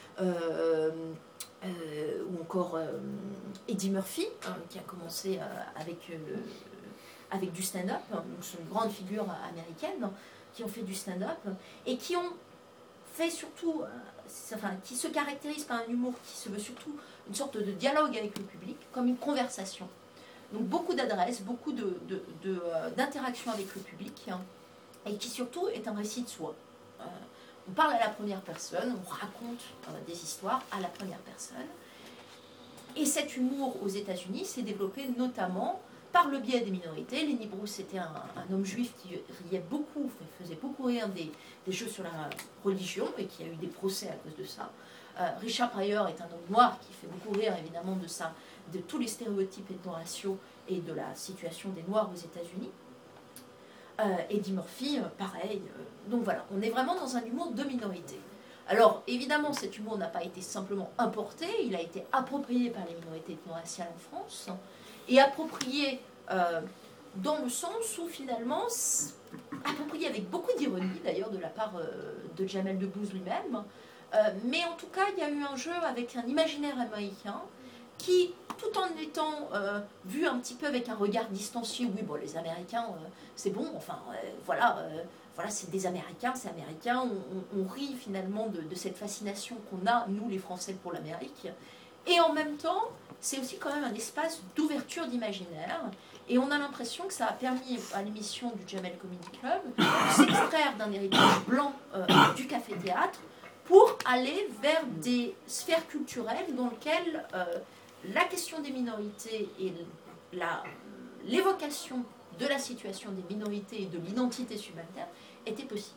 encore Eddie Murphy, qui a commencé avec du stand-up, donc c'est une grande figure américaine, qui ont fait du stand-up et qui ont fait surtout, qui se caractérise par un humour qui se veut surtout une sorte de dialogue avec le public, comme une conversation. Donc beaucoup d'adresses, beaucoup d'interactions avec le public, et qui surtout est un récit de soi. On parle à la première personne, on raconte des histoires à la première personne. Et cet humour aux États-Unis s'est développé notamment par le biais des minorités. Lenny Bruce était un homme juif qui riait beaucoup, faisait beaucoup rire des jeux sur la religion et qui a eu des procès à cause de ça. Richard Pryor est un homme noir qui fait beaucoup rire évidemment de tous les stéréotypes ethno-raciaux et de la situation des Noirs aux États-Unis. Eddie Murphy, pareil. Donc voilà, on est vraiment dans un humour de minorité. Alors évidemment, cet humour n'a pas été simplement importé, il a été approprié par les minorités ethno-raciales en France, et approprié dans le sens où finalement, approprié avec beaucoup d'ironie d'ailleurs de la part de Jamel Debbouze lui-même, mais en tout cas il y a eu un jeu avec un imaginaire américain qui, tout en étant vu un petit peu avec un regard distancié, oui bon les Américains c'est bon, enfin voilà, c'est des Américains, c'est américain, on rit finalement de cette fascination qu'on a, nous les Français, pour l'Amérique, et en même temps c'est aussi quand même un espace d'ouverture d'imaginaire, et on a l'impression que ça a permis à l'émission du Jamel Comedy Club de s'extraire d'un héritage blanc du café-théâtre pour aller vers des sphères culturelles dans lesquelles la question des minorités et l'évocation de la situation des minorités et de l'identité subalterne était possible.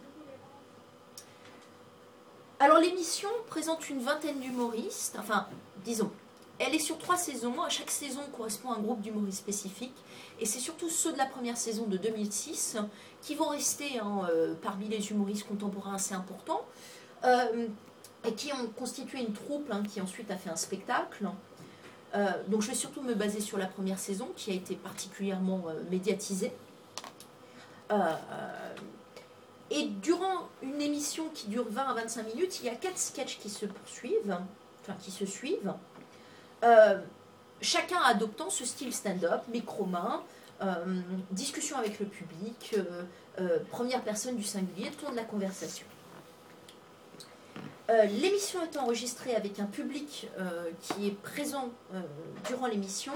Alors l'émission présente une vingtaine d'humoristes, enfin disons, elle est sur 3 saisons, chaque saison correspond à un groupe d'humoristes spécifiques, et c'est surtout ceux de la première saison de 2006 qui vont rester parmi les humoristes contemporains assez importants, et qui ont constitué une troupe qui ensuite a fait un spectacle. Donc je vais surtout me baser sur la première saison qui a été particulièrement médiatisée. Et durant une émission qui dure 20 à 25 minutes, il y a 4 sketchs qui se poursuivent, enfin qui se suivent, chacun adoptant ce style stand-up, micro-main, discussion avec le public, première personne du singulier, tour de la conversation. L'émission est enregistrée avec un public qui est présent durant l'émission.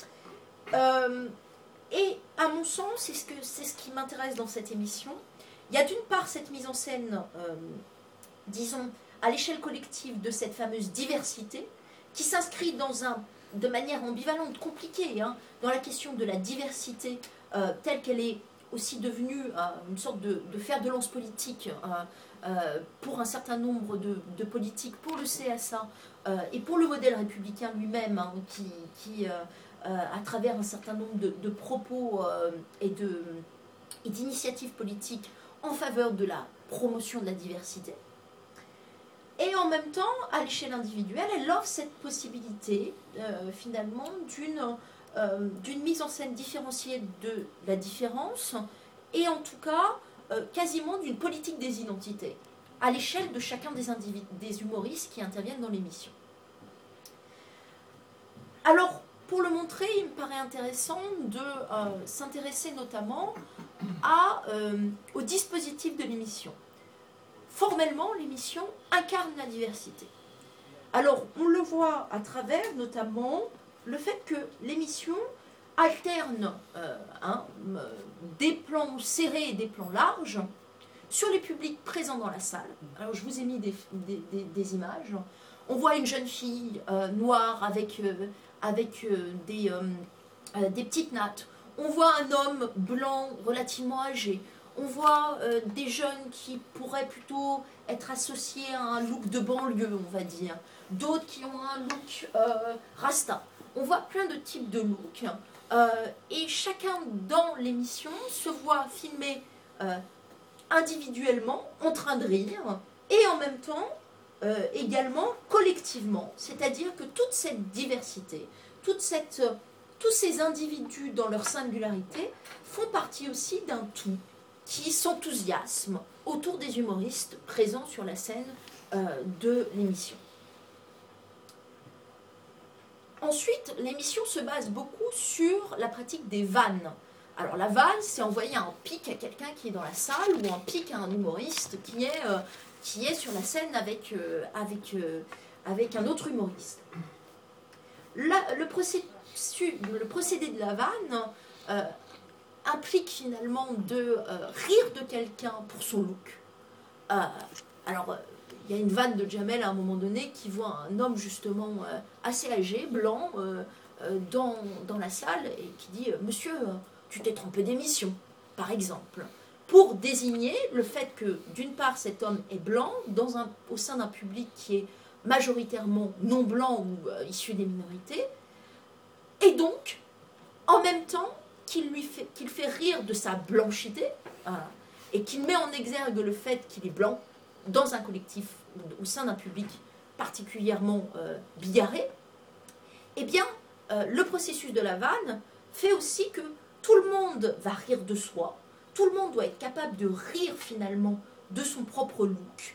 Et à mon sens, c'est ce qui m'intéresse dans cette émission. Il y a d'une part cette mise en scène, disons, à l'échelle collective de cette fameuse diversité, qui s'inscrit de manière ambivalente, compliquée, dans la question de la diversité, telle qu'elle est aussi devenue une sorte de fer de lance politique pour un certain nombre de politiques, pour le CSA et pour le modèle républicain lui-même, qui à travers un certain nombre de propos et d'initiatives politiques en faveur de la promotion de la diversité. Et en même temps, à l'échelle individuelle, elle offre cette possibilité, finalement, d'une mise en scène différenciée de la différence, et en tout cas, quasiment d'une politique des identités, à l'échelle de chacun des humoristes qui interviennent dans l'émission. Alors, pour le montrer, il me paraît intéressant de s'intéresser notamment au dispositif de l'émission. Formellement, l'émission incarne la diversité. Alors, on le voit à travers, notamment, le fait que l'émission alterne des plans serrés et des plans larges sur les publics présents dans la salle. Alors, je vous ai mis des images. On voit une jeune fille noire avec des petites nattes. On voit un homme blanc relativement âgé. On voit des jeunes qui pourraient plutôt être associés à un look de banlieue, on va dire. D'autres qui ont un look rasta. On voit plein de types de looks. Et chacun dans l'émission se voit filmé individuellement, en train de rire, et en même temps, également collectivement. C'est-à-dire que toute cette diversité, tous ces individus dans leur singularité font partie aussi d'un tout qui s'enthousiasme autour des humoristes présents sur la scène de l'émission. Ensuite, l'émission se base beaucoup sur la pratique des vannes. Alors la vanne, c'est envoyer un pic à quelqu'un qui est dans la salle ou un pic à un humoriste qui est sur la scène avec un autre humoriste. Le procédé de la vanne implique finalement de rire de quelqu'un pour son look. Il y a une vanne de Jamel à un moment donné qui voit un homme justement assez âgé, blanc, dans la salle et qui dit « Monsieur, tu t'es trompé d'émission », par exemple, pour désigner le fait que, d'une part, cet homme est blanc au sein d'un public qui est majoritairement non blanc ou issu des minorités, et donc, en même temps, qu'il fait rire de sa blanchité, et qu'il met en exergue le fait qu'il est blanc dans un collectif, au sein d'un public particulièrement bigarré, eh bien, le processus de la vanne fait aussi que tout le monde va rire de soi, tout le monde doit être capable de rire finalement de son propre look,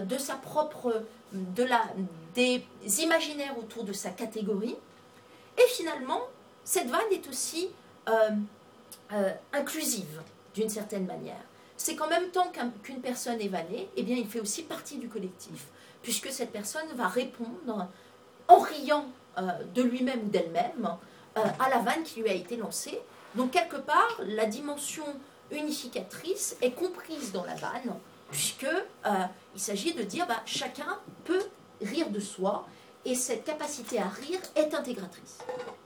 des imaginaires autour de sa catégorie, et finalement, cette vanne est aussi inclusive, d'une certaine manière. C'est qu'en même temps qu'une personne est vannée, eh bien, il fait aussi partie du collectif, puisque cette personne va répondre en riant de lui-même ou d'elle-même à la vanne qui lui a été lancée. Donc, quelque part, la dimension unificatrice est comprise dans la vanne, puisqu'il s'agit de dire chacun peut rire de soi, et cette capacité à rire est intégratrice.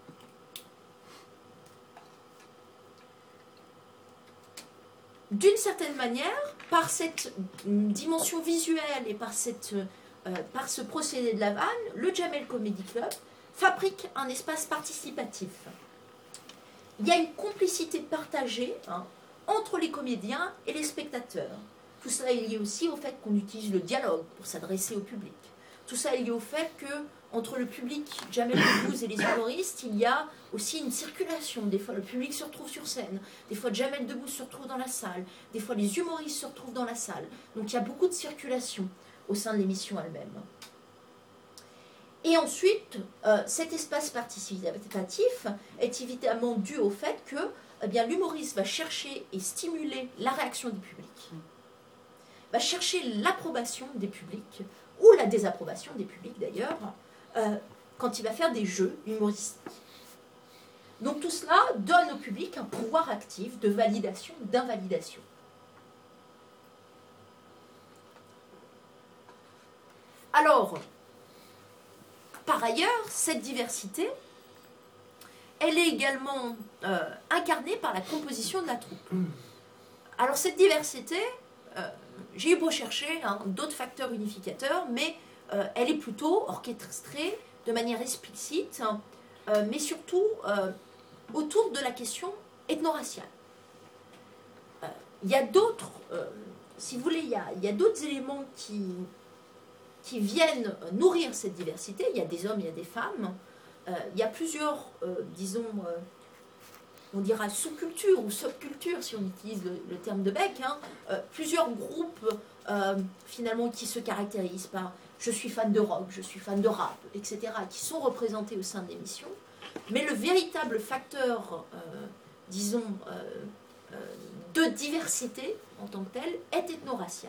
D'une certaine manière, par cette dimension visuelle et par ce procédé de la vanne, le Jamel Comedy Club fabrique un espace participatif. Il y a une complicité partagée entre les comédiens et les spectateurs. Tout ça est lié aussi au fait qu'on utilise le dialogue pour s'adresser au public. Tout ça est lié au fait que entre le public Jamel Debbouze et les humoristes, il y a aussi une circulation. Des fois, le public se retrouve sur scène. Des fois, Jamel Debbouze se retrouve dans la salle. Des fois, les humoristes se retrouvent dans la salle. Donc, il y a beaucoup de circulation au sein de l'émission elle-même. Et ensuite, cet espace participatif est évidemment dû au fait que l'humoriste va chercher et stimuler la réaction du public, va chercher l'approbation des publics, ou la désapprobation des publics d'ailleurs, quand il va faire des jeux humoristiques. Donc tout cela donne au public un pouvoir actif de validation, d'invalidation. Alors, par ailleurs, cette diversité, elle est également incarnée par la composition de la troupe. Alors cette diversité, j'ai eu beau chercher d'autres facteurs unificateurs, mais elle est plutôt orchestrée de manière explicite, mais surtout autour de la question ethno-raciale. Il y a d'autres, si vous voulez, il y a d'autres éléments qui viennent nourrir cette diversité. Il y a des hommes, il y a des femmes. Il y a plusieurs, on dira sous-cultures ou subcultures, si on utilise le terme de Beck, plusieurs groupes finalement qui se caractérisent par je suis fan de rock, je suis fan de rap, etc., qui sont représentés au sein de l'émission. Mais le véritable facteur, de diversité en tant que tel est ethno-racial.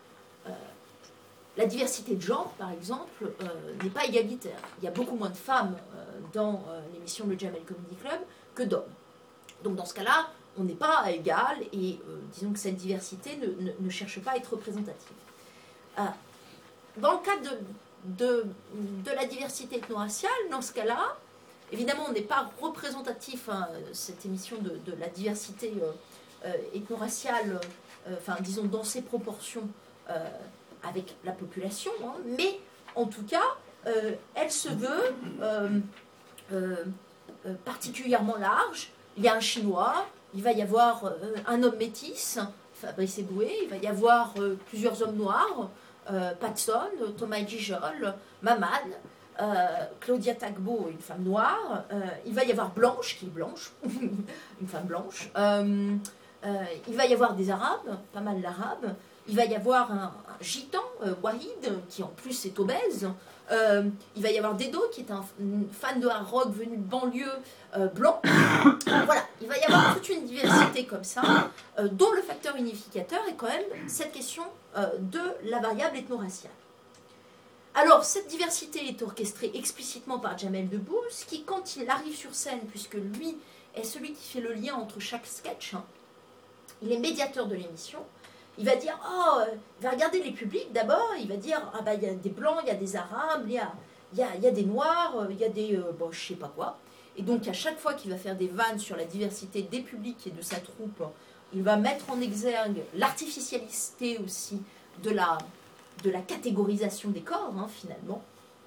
La diversité de genre, par exemple, n'est pas égalitaire. Il y a beaucoup moins de femmes dans l'émission Le Jamel Comedy Club que d'hommes. Donc dans ce cas-là, on n'est pas à égal et disons que cette diversité ne cherche pas à être représentative. Dans le cas de la diversité ethno-raciale, dans ce cas-là, évidemment, on n'est pas représentatif, cette émission de la diversité ethno-raciale, dans ses proportions avec la population, mais en tout cas, elle se veut particulièrement large. Il y a un Chinois, il va y avoir un homme métis, Fabrice Eboué, il va y avoir plusieurs hommes noirs, Patson, Thomas Gijol, Mamad, Claudia Tagbo, une femme noire, il va y avoir Blanche, qui est blanche, une femme blanche, il va y avoir des Arabes, pas mal d'Arabes, il va y avoir un gitan, Wahid, qui en plus est obèse, il va y avoir Dedo, qui est un fan de hard rock venu de banlieue blanc. Voilà, il va y avoir toute une diversité comme ça, dont le facteur unificateur est quand même cette question de la variable ethno-raciale. Alors, cette diversité est orchestrée explicitement par Jamel Debbouze, qui, quand il arrive sur scène, puisque lui est celui qui fait le lien entre chaque sketch, il est médiateur de l'émission, il va dire, il va regarder les publics d'abord, il va dire, ah bah il y a des blancs, il y a des arabes, il y a des noirs, il y a des, bon, je sais pas quoi. Et donc à chaque fois qu'il va faire des vannes sur la diversité des publics et de sa troupe, il va mettre en exergue l'artificialité aussi de la catégorisation des corps, finalement.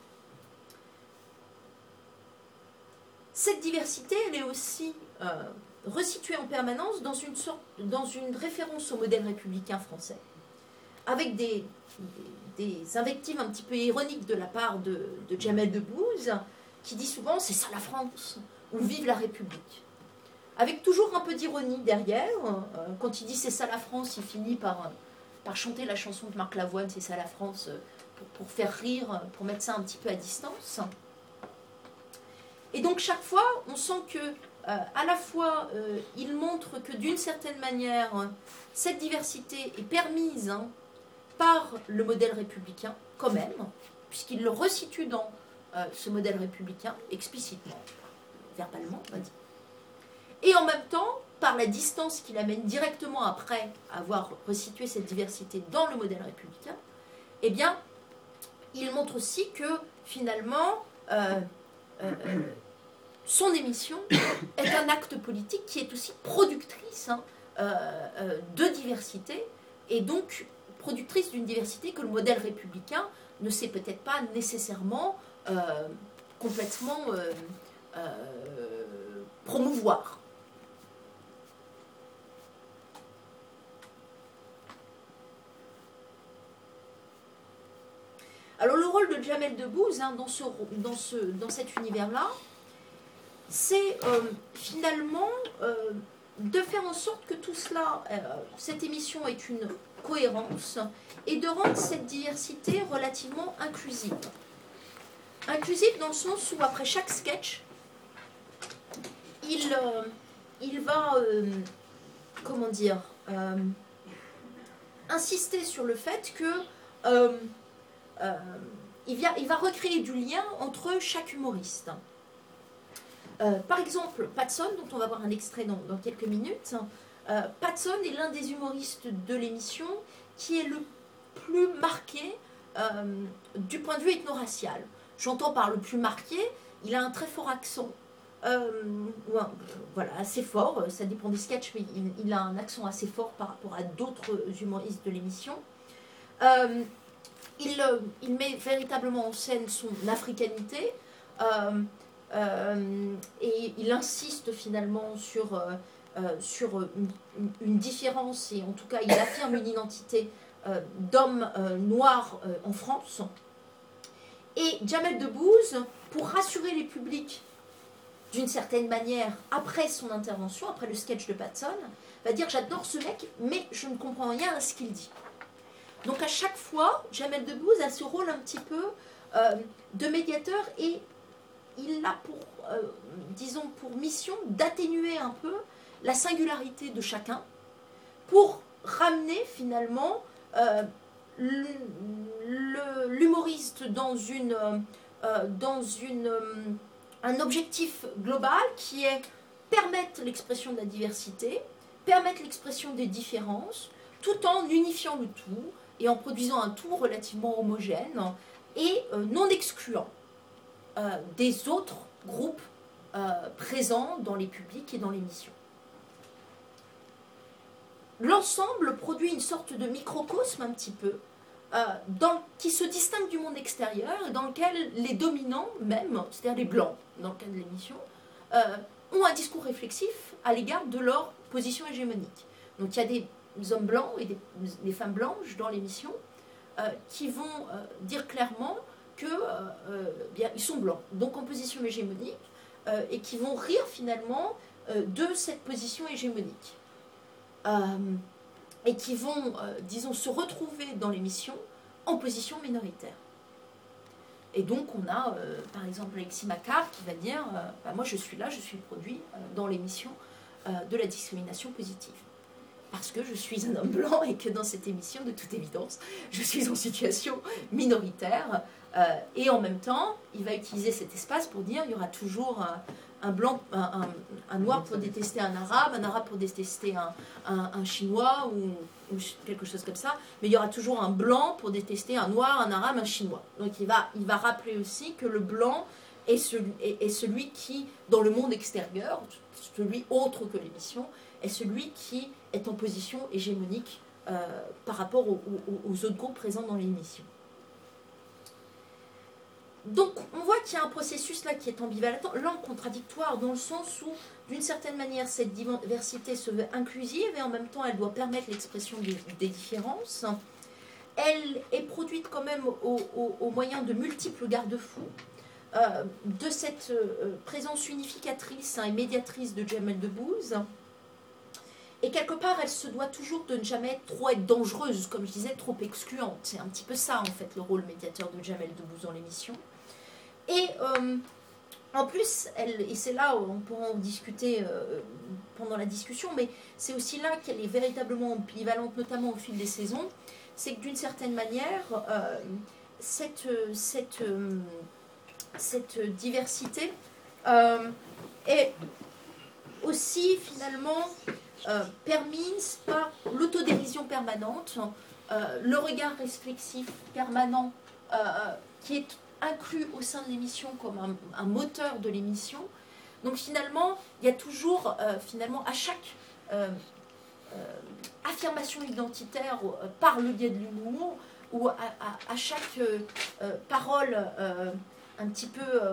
Cette diversité, elle est aussi resituée en permanence dans une référence au modèle républicain français, avec des invectives un petit peu ironiques de la part de Jamel Debbouze, qui dit souvent « c'est ça la France, où vive la République ». Avec toujours un peu d'ironie derrière. Quand il dit « c'est ça la France », il finit par chanter la chanson de Marc Lavoine, c'est ça la France, pour faire rire, pour mettre ça un petit peu à distance. Et donc chaque fois, on sent que, à la fois, il montre que d'une certaine manière, cette diversité est permise par le modèle républicain, quand même, puisqu'il le resitue dans ce modèle républicain, explicitement, verbalement, on va dire. Et en même temps, par la distance qu'il amène directement après avoir resitué cette diversité dans le modèle républicain, eh bien, il montre aussi que, finalement, son émission est un acte politique qui est aussi productrice de diversité, et donc productrice d'une diversité que le modèle républicain ne sait peut-être pas nécessairement complètement promouvoir. Alors le rôle de Jamel Debbouze dans cet univers-là, c'est finalement de faire en sorte que tout cela, cette émission ait une cohérence et de rendre cette diversité relativement inclusive. Inclusive dans le sens où après chaque sketch, il va, comment dire, insister sur le fait que il va recréer du lien entre chaque humoriste. Par exemple, Patson, dont on va voir un extrait dans quelques minutes, Patson est l'un des humoristes de l'émission qui est le plus marqué du point de vue ethno-racial. J'entends par le plus marqué, il a un très fort accent, voilà, assez fort, ça dépend des sketchs, mais il a un accent assez fort par rapport à d'autres humoristes de l'émission. Il met véritablement en scène son africanité, et il insiste finalement sur une différence, et en tout cas il affirme une identité d'homme noir en France. Et Jamel Debbouze, pour rassurer les publics d'une certaine manière, après son intervention, après le sketch de Patson, va dire « j'adore ce mec, mais je ne comprends rien à ce qu'il dit ». Donc à chaque fois, Jamel Debbouze a ce rôle un petit peu de médiateur, et il a pour mission d'atténuer un peu la singularité de chacun pour ramener finalement l'humoriste dans un objectif global qui est permettre l'expression de la diversité, permettre l'expression des différences, tout en unifiant le tout et en produisant un tout relativement homogène et non excluant des autres groupes présents dans les publics et dans l'émission. L'ensemble produit une sorte de microcosme un petit peu, qui se distingue du monde extérieur, et dans lequel les dominants même, c'est-à-dire les blancs, dans le cas de l'émission, ont un discours réflexif à l'égard de leur position hégémonique. Donc il y a des hommes blancs et des femmes blanches dans l'émission qui vont dire clairement que bien, ils sont blancs, donc en position hégémonique, et qui vont rire finalement de cette position hégémonique. et qui vont, disons, se retrouver dans l'émission en position minoritaire. Et donc on a, par exemple, Alexis Macquart qui va dire bah, moi je suis là, je suis le produit dans l'émission de la discrimination positive. Parce que je suis un homme blanc et que dans cette émission, de toute évidence, je suis en situation minoritaire. Et en même temps, il va utiliser cet espace pour dire il y aura toujours un blanc, un noir pour détester un arabe pour détester un chinois ou quelque chose comme ça, mais il y aura toujours un blanc pour détester un noir, un arabe, un chinois. Donc il va rappeler aussi que le blanc est celui qui, dans le monde extérieur, celui autre que l'émission, est celui qui est en position hégémonique par rapport aux autres groupes présents dans l'émission. Donc, on voit qu'il y a un processus là qui est ambivalent, là contradictoire, dans le sens où, d'une certaine manière, cette diversité se veut inclusive et en même temps, elle doit permettre l'expression des différences. Elle est produite quand même au moyen de multiples garde-fous, de cette présence unificatrice et médiatrice de Jamel Debbouze. Et quelque part, elle se doit toujours de ne jamais trop être dangereuse, comme je disais, trop excluante. C'est un petit peu ça, en fait, le rôle médiateur de Jamel Debbouze dans l'émission. Et en plus, et c'est là où on pourra en discuter pendant la discussion, mais c'est aussi là qu'elle est véritablement ambivalente, notamment au fil des saisons, c'est que d'une certaine manière, cette diversité est aussi finalement permise par l'autodérision permanente, le regard réflexif permanent qui est inclus au sein de l'émission comme un moteur de l'émission. Donc finalement, il y a toujours, à chaque affirmation identitaire par le biais de l'humour, ou à chaque parole un petit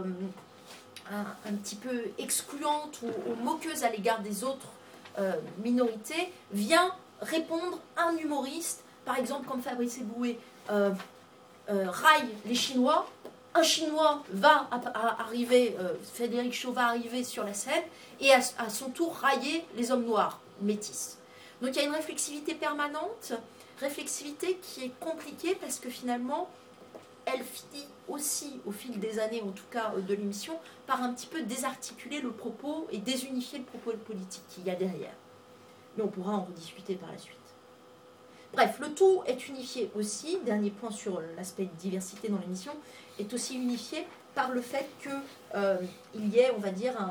peu excluante ou moqueuse à l'égard des autres minorités, vient répondre un humoriste, par exemple comme Fabrice Eboué raille les Chinois. Un Chinois va arriver, Frédéric Shaw va arriver sur la scène et à son tour railler les hommes noirs, métis. Donc il y a une réflexivité permanente, réflexivité qui est compliquée parce que finalement, elle finit aussi, au fil des années en tout cas de l'émission, par un petit peu désarticuler le propos et désunifier le propos politique qu'il y a derrière. Mais on pourra en rediscuter par la suite. Bref, le tout est unifié aussi, dernier point sur l'aspect de diversité dans l'émission, est aussi unifié par le fait qu'il y ait, on va dire,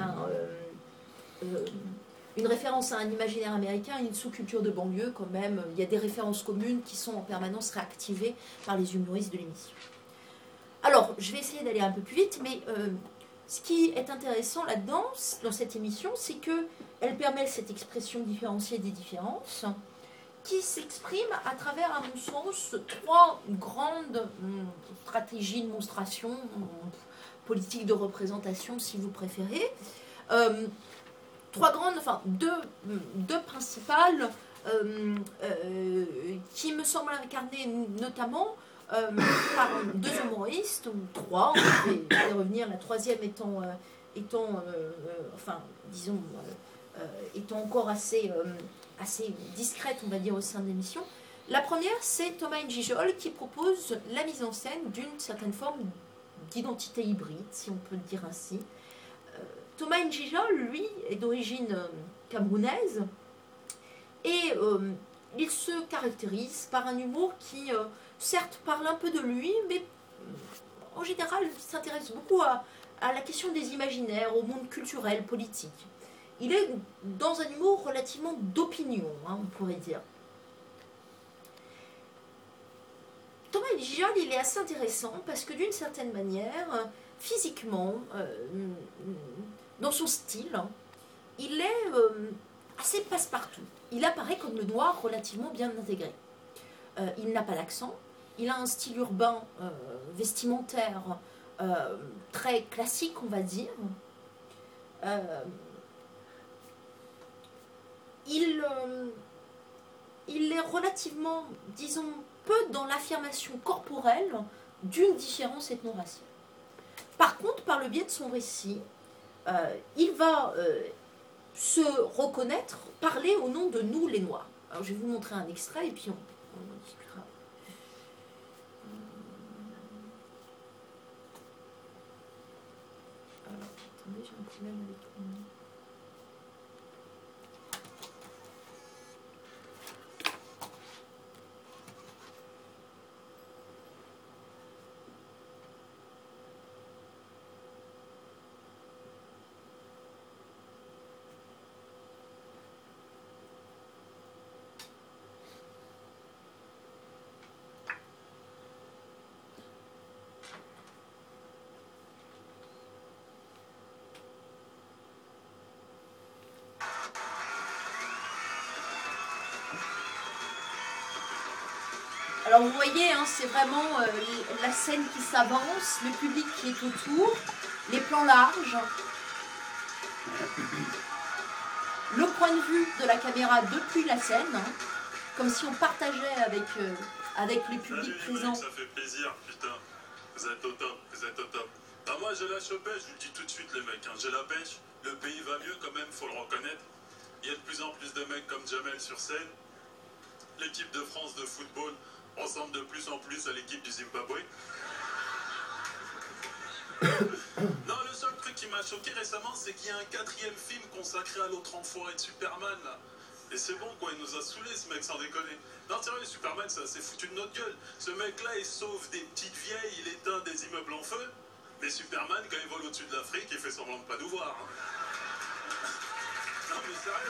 une référence à un imaginaire américain, une sous-culture de banlieue quand même. Il y a des références communes qui sont en permanence réactivées par les humoristes de l'émission. Alors, je vais essayer d'aller un peu plus vite, mais ce qui est intéressant là-dedans, dans cette émission, c'est qu'elle permet cette expression différenciée des différences, qui s'exprime à travers, à mon sens, trois grandes stratégies de monstration, politique de représentation, si vous préférez. Deux principales qui me semblent incarnées notamment par deux humoristes, ou trois, on va y revenir, la troisième étant encore assez discrète, on va dire, au sein de l'émission. La première, c'est Thomas N'Gijol qui propose la mise en scène d'une certaine forme d'identité hybride, si on peut le dire ainsi. Thomas N'Gijol, lui, est d'origine camerounaise et il se caractérise par un humour qui, certes, parle un peu de lui, mais en général, s'intéresse beaucoup à la question des imaginaires, au monde culturel, politique. Il est dans un humour relativement d'opinion, on pourrait dire. Thomas N'Gijol, il est assez intéressant parce que d'une certaine manière, physiquement, dans son style, il est assez passe-partout. Il apparaît comme le noir relativement bien intégré. Il n'a pas d'accent, il a un style urbain vestimentaire très classique, on va dire. Il est relativement, disons, peu dans l'affirmation corporelle d'une différence ethno-raciale. Par contre, par le biais de son récit, il va se reconnaître, parler au nom de nous les Noirs. Alors je vais vous montrer un extrait et puis on en discutera. Alors, attendez, j'ai un problème avec... Alors vous voyez, hein, c'est vraiment la scène qui s'avance, le public qui est autour, les plans larges, le point de vue de la caméra depuis la scène, hein, comme si on partageait avec le public Salut, présent. les mecs, ça fait plaisir, putain. Vous êtes au top, vous êtes au top. Bah moi j'ai la chopée, je vous le dis tout de suite les mecs, hein. J'ai la pêche, le pays va mieux quand même, faut le reconnaître. Il y a de plus en plus de mecs comme Jamel sur scène. L'équipe de France de football ressemble de plus en plus à l'équipe du Zimbabwe. Non, le seul truc qui m'a choqué récemment, c'est qu'il y a un 4e film consacré à l'autre enfoiré de Superman, là. Et c'est bon, quoi, il nous a saoulés, ce mec, sans déconner. Non, sérieux, Superman, ça s'est foutu de notre gueule. Ce mec-là, il sauve des petites vieilles, il éteint des immeubles en feu. Mais Superman, quand il vole au-dessus de l'Afrique, il fait semblant de pas nous voir. Hein. Non, mais sérieux.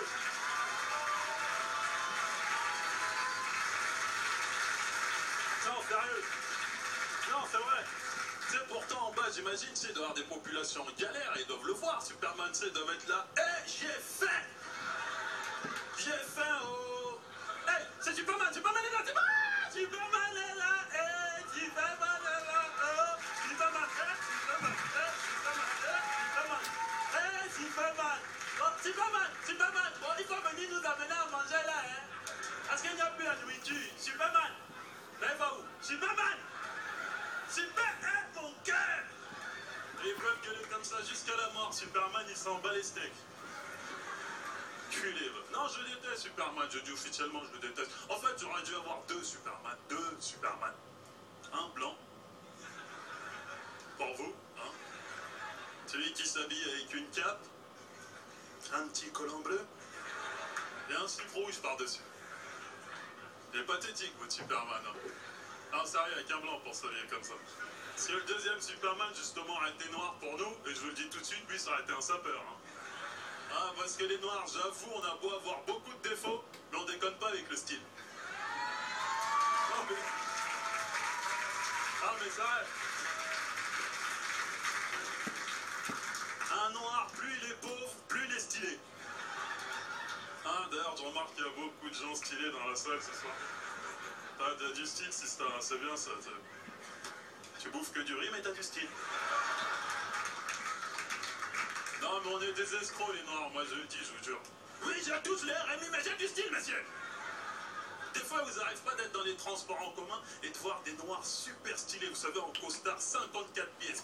Non, sérieux. Non, c'est vrai. Tu sais, pourtant, en bas, j'imagine, tu sais, il doit y avoir des populations en galère, ils doivent le voir. Superman, tu sais, doivent être là. Hé, j'ai faim. J'ai faim, oh. Hé, c'est Superman, Superman est là, Superman est là, hé, Superman est là, oh. Superman, Superman, Superman, Superman. Oh, Superman, bon, il faut venir nous amener à manger là, hein. Parce qu'il n'y a plus la nourriture. Superman, là, il va où? Superman, Superman, mon cœur. Et ils peuvent gueuler comme ça jusqu'à la mort. Superman, il s'en bat les steaks. Culé. Non, je déteste Superman. Je dis officiellement, je le déteste. En fait, j'aurais dû avoir deux Superman. Un blanc. Pour vous, hein. Celui qui s'habille avec une cape, un petit collant bleu, et un slip rouge par-dessus. Il est pathétique, votre Superman. Hein. Non, sérieux, avec un blanc pour s'habiller comme ça. Si le deuxième Superman, justement, aurait été noir pour nous, et je vous le dis tout de suite, lui, ça aurait été un sapeur. Hein. Ah, parce que les noirs, j'avoue, on a beau avoir beaucoup de défauts, mais on déconne pas avec le style. Non, mais... Ah, mais ça reste. Un noir, plus il est pauvre, plus il est stylé. Ah, d'ailleurs, je remarque qu'il y a beaucoup de gens stylés dans la salle ce soir. T'as du style, c'est bien ça. Tu bouffes que du riz, mais t'as du style. Non, mais on est des escrocs, les noirs, moi je le dis, je vous jure. Oui, j'ai tous l'air, Rémi, mais j'ai du style, monsieur. Des fois, vous n'arrivez pas d'être dans les transports en commun et de voir des noirs super stylés, vous savez, en costard 54 pièces.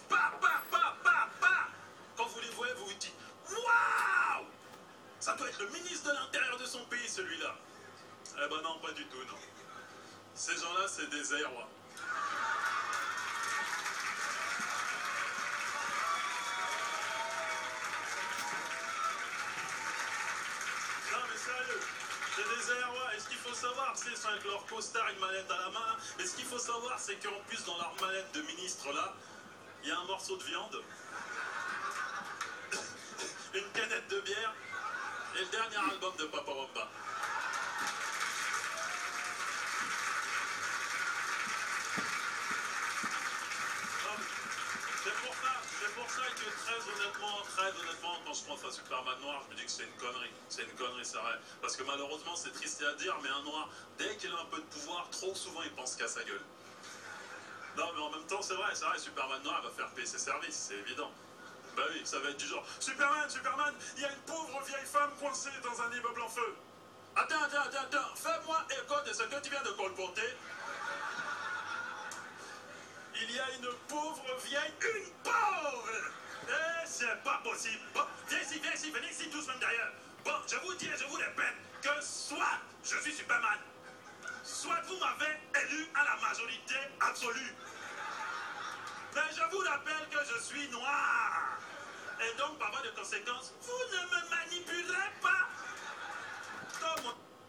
Quand vous les voyez, vous vous dites, waouh! Ça doit être le ministre de l'Intérieur de son pays, celui-là. Eh ben non, pas du tout, non. Ces gens-là, c'est des Aérois. Non, mais sérieux, c'est des Aérois. Et ce qu'il faut savoir, c'est avec leur costard, une mallette à la main. Et ce qu'il faut savoir, c'est qu'en plus, dans leur mallette de ministre, là, il y a un morceau de viande, une canette de bière et le dernier album de Papa Wamba. C'est pour ça que très honnêtement, quand je pense à Superman noir, je me dis que c'est une connerie. C'est une connerie, c'est vrai. Parce que malheureusement, c'est triste à dire, mais un noir, dès qu'il a un peu de pouvoir, trop souvent, il pense qu'à sa gueule. Non, mais en même temps, c'est vrai, Superman noir va faire payer ses services, c'est évident. Bah oui, ça va être du genre, Superman, il y a une pauvre vieille femme coincée dans un immeuble en feu. Attends, fais-moi écho de ce que tu viens de colporter. Il y a une pauvre vieille, une pauvre! Eh, c'est pas possible! Bon, viens ici, venez ici, tous même derrière! je vous dis et je vous répète que soit je suis Superman, soit vous m'avez élu à la majorité absolue. Mais je vous rappelle que je suis noir. Et donc, par voie de conséquence, vous ne me manipulerez pas. Comme...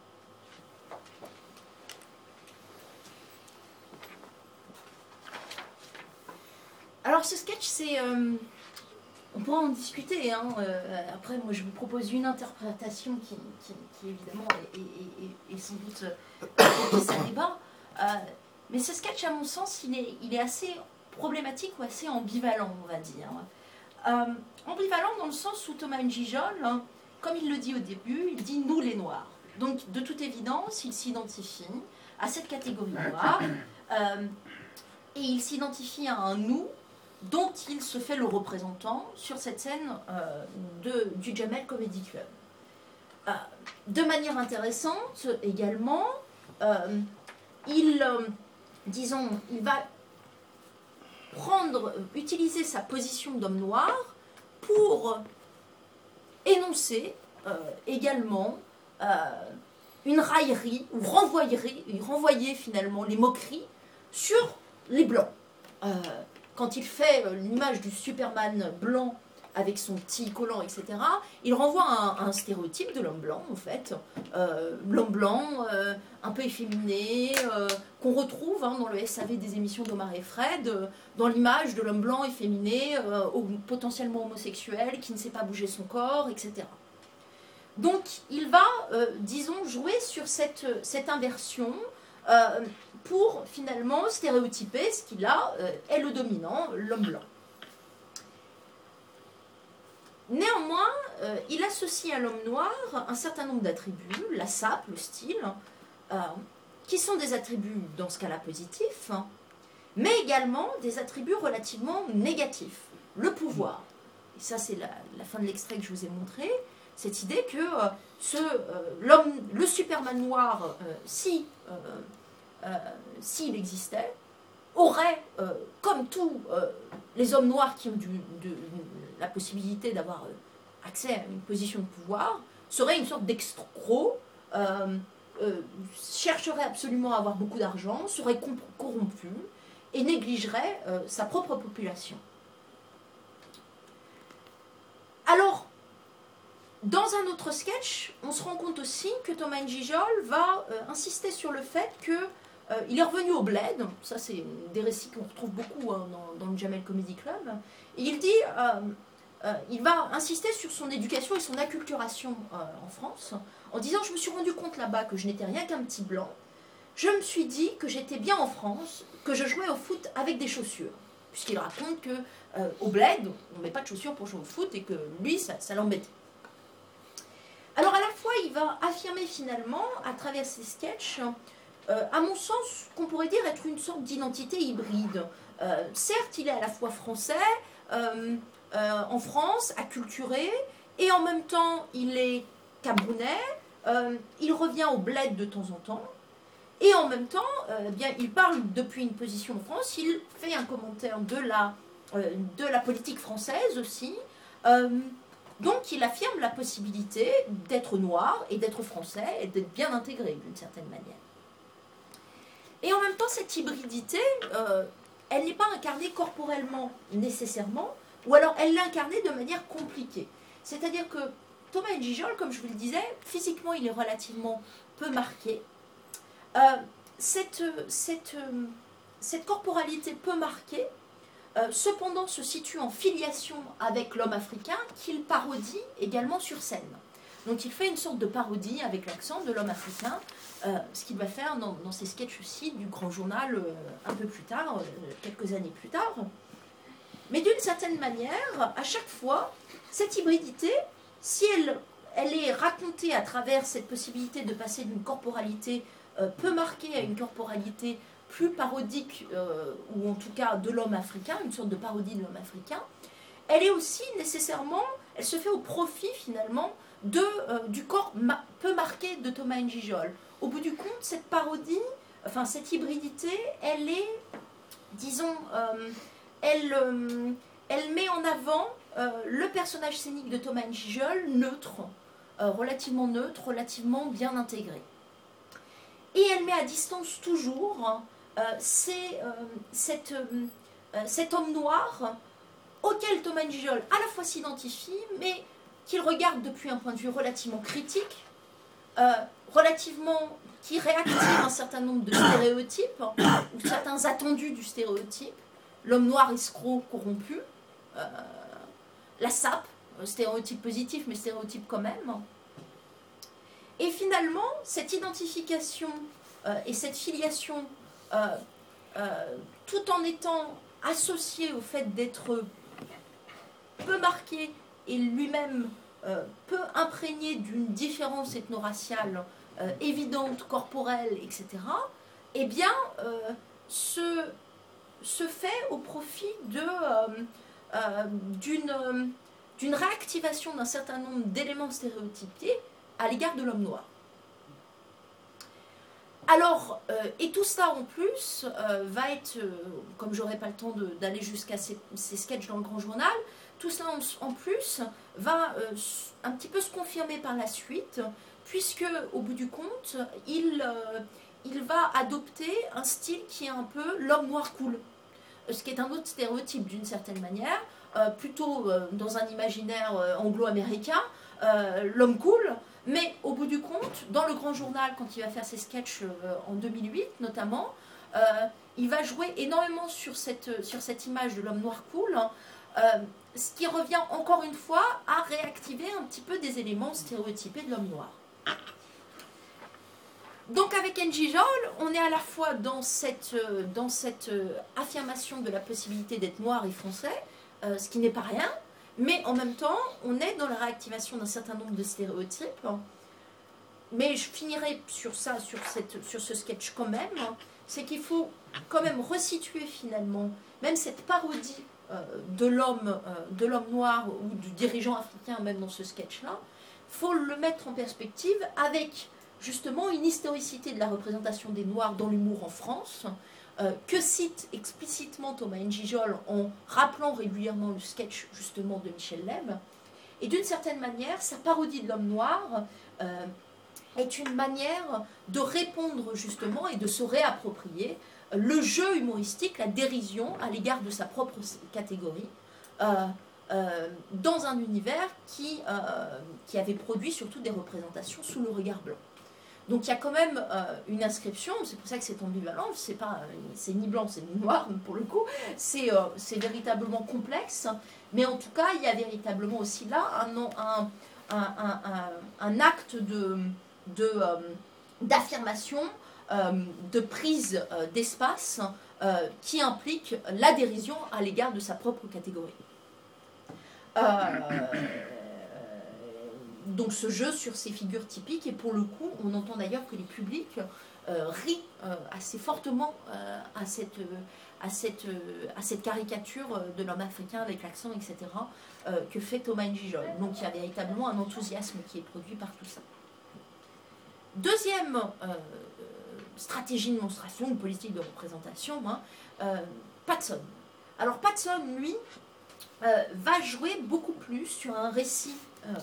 Alors ce sketch, c'est... on pourra en discuter, hein. Après moi je vous propose une interprétation qui évidemment est sans doute sans débat. Mais ce sketch, à mon sens, il est assez problématique ou assez ambivalent, on va dire. Ambivalent dans le sens où Thomas N'Gijol, hein, comme il le dit au début, il dit « nous les Noirs ». Donc de toute évidence, il s'identifie à cette catégorie noire et il s'identifie à un « nous » dont il se fait le représentant sur cette scène du Jamel Comedy Club. De manière intéressante également, il va utiliser sa position d'homme noir pour énoncer également une raillerie, ou renvoyer finalement les moqueries sur les Blancs. Quand il fait l'image du Superman blanc avec son petit collant, etc., il renvoie à un stéréotype de l'homme blanc, en fait. L'homme blanc, un peu efféminé, qu'on retrouve dans le SAV des émissions d'Omar et Fred, dans l'image de l'homme blanc efféminé, potentiellement homosexuel, qui ne sait pas bouger son corps, etc. Donc, il va, jouer sur cette inversion, pour finalement stéréotyper ce qui là est le dominant, l'homme blanc. Néanmoins, il associe à l'homme noir un certain nombre d'attributs, la sape, le style, qui sont des attributs dans ce cas-là positifs, mais également des attributs relativement négatifs, le pouvoir. Et ça, c'est la fin de l'extrait que je vous ai montré, cette idée que le Superman noir, s'il existait, aurait, comme tous les hommes noirs qui ont la possibilité d'avoir accès à une position de pouvoir, serait une sorte d'escroc, chercherait absolument à avoir beaucoup d'argent, serait corrompu et négligerait sa propre population. Alors, dans un autre sketch, on se rend compte aussi que Thomas N'Gijol va insister sur le fait qu'il est revenu au bled. Ça, c'est des récits qu'on retrouve beaucoup dans le Jamel Comedy Club. Et il dit, il va insister sur son éducation et son acculturation en France, en disant « Je me suis rendu compte là-bas que je n'étais rien qu'un petit blanc. Je me suis dit que j'étais bien en France, que je jouais au foot avec des chaussures. » Puisqu'il raconte qu'au bled, on ne met pas de chaussures pour jouer au foot et que lui, ça l'embêtait. Alors à la fois, il va affirmer finalement, à travers ses sketchs, à mon sens, qu'on pourrait dire être une sorte d'identité hybride. Certes, il est à la fois français, en France, acculturé, et en même temps, il est camerounais, il revient au bled de temps en temps, et en même temps, il parle depuis une position en France, il fait un commentaire de la politique française aussi, donc il affirme la possibilité d'être noir et d'être français et d'être bien intégré d'une certaine manière. Et en même temps, cette hybridité, elle n'est pas incarnée corporellement nécessairement, ou alors elle l'est incarnée de manière compliquée. C'est-à-dire que Thomas N'Gijol, comme je vous le disais, physiquement il est relativement peu marqué. Cette corporalité peu marquée, cependant se situe en filiation avec l'homme africain qu'il parodie également sur scène. Donc il fait une sorte de parodie avec l'accent de l'homme africain, ce qu'il va faire dans ses sketchs aussi du Grand Journal un peu plus tard, quelques années plus tard. Mais d'une certaine manière, à chaque fois, cette hybridité, si elle est racontée à travers cette possibilité de passer d'une corporalité peu marquée à une corporalité plus parodique, ou en tout cas de l'homme africain, une sorte de parodie de l'homme africain, elle est aussi nécessairement, elle se fait au profit finalement du corps peu marqué de Thomas N'Gijol. Au bout du compte, cette parodie, enfin cette hybridité, elle est, disons, elle met en avant le personnage scénique de Thomas N'Gijol neutre, relativement neutre, relativement bien intégré. Et elle met à distance toujours cet homme noir auquel Thomas Gijol à la fois s'identifie, mais qu'il regarde depuis un point de vue relativement critique, qui réactive un certain nombre de stéréotypes, ou certains attendus du stéréotype. L'homme noir escroc corrompu, la sape, stéréotype positif, mais stéréotype quand même. Et finalement, cette identification et cette filiation, tout en étant associée au fait d'être peu marqué et lui-même peu imprégné d'une différence ethno-raciale évidente, corporelle, etc., eh bien, se fait au profit d'une réactivation d'un certain nombre d'éléments stéréotypés à l'égard de l'homme noir. Alors, et tout ça en plus va être, comme j'aurai pas le temps d'aller jusqu'à ces sketchs dans le Grand Journal, tout cela en plus va un petit peu se confirmer par la suite, puisque au bout du compte, il va adopter un style qui est un peu l'homme noir cool, ce qui est un autre stéréotype d'une certaine manière, plutôt dans un imaginaire anglo-américain, l'homme cool. Mais au bout du compte, dans le Grand Journal, quand il va faire ses sketchs en 2008 notamment, il va jouer énormément sur cette image de l'homme noir cool, ce qui revient encore une fois à réactiver un petit peu des éléments stéréotypés de l'homme noir. Donc avec N'Gijol, on est à la fois dans cette affirmation de la possibilité d'être noir et français, ce qui n'est pas rien, mais en même temps, on est dans la réactivation d'un certain nombre de stéréotypes. Mais je finirai sur ça, sur ce sketch quand même. C'est qu'il faut quand même resituer finalement, même cette parodie de l'homme noir ou du dirigeant africain, même dans ce sketch-là, il faut le mettre en perspective avec justement une historicité de la représentation des Noirs dans l'humour en France, que cite explicitement Thomas N'Gijol en rappelant régulièrement le sketch justement de Michel Leb. Et d'une certaine manière, sa parodie de l'homme noir est une manière de répondre justement et de se réapproprier le jeu humoristique, la dérision à l'égard de sa propre catégorie, dans un univers qui avait produit surtout des représentations sous le regard blanc. Donc il y a quand même une inscription, c'est pour ça que c'est ambivalent, c'est ni blanc, c'est ni noir, pour le coup, c'est véritablement complexe, mais en tout cas, il y a véritablement aussi là un acte d'affirmation, de prise d'espace qui implique la dérision à l'égard de sa propre catégorie. Donc ce jeu sur ces figures typiques, et pour le coup, on entend d'ailleurs que les publics rient assez fortement à cette caricature de l'homme africain avec l'accent, etc., que fait Thomas N'Gijol. Donc il y a véritablement un enthousiasme qui est produit par tout ça. Deuxième stratégie de monstration, ou politique de représentation, Patson. Alors Patson, lui, va jouer beaucoup plus sur un récit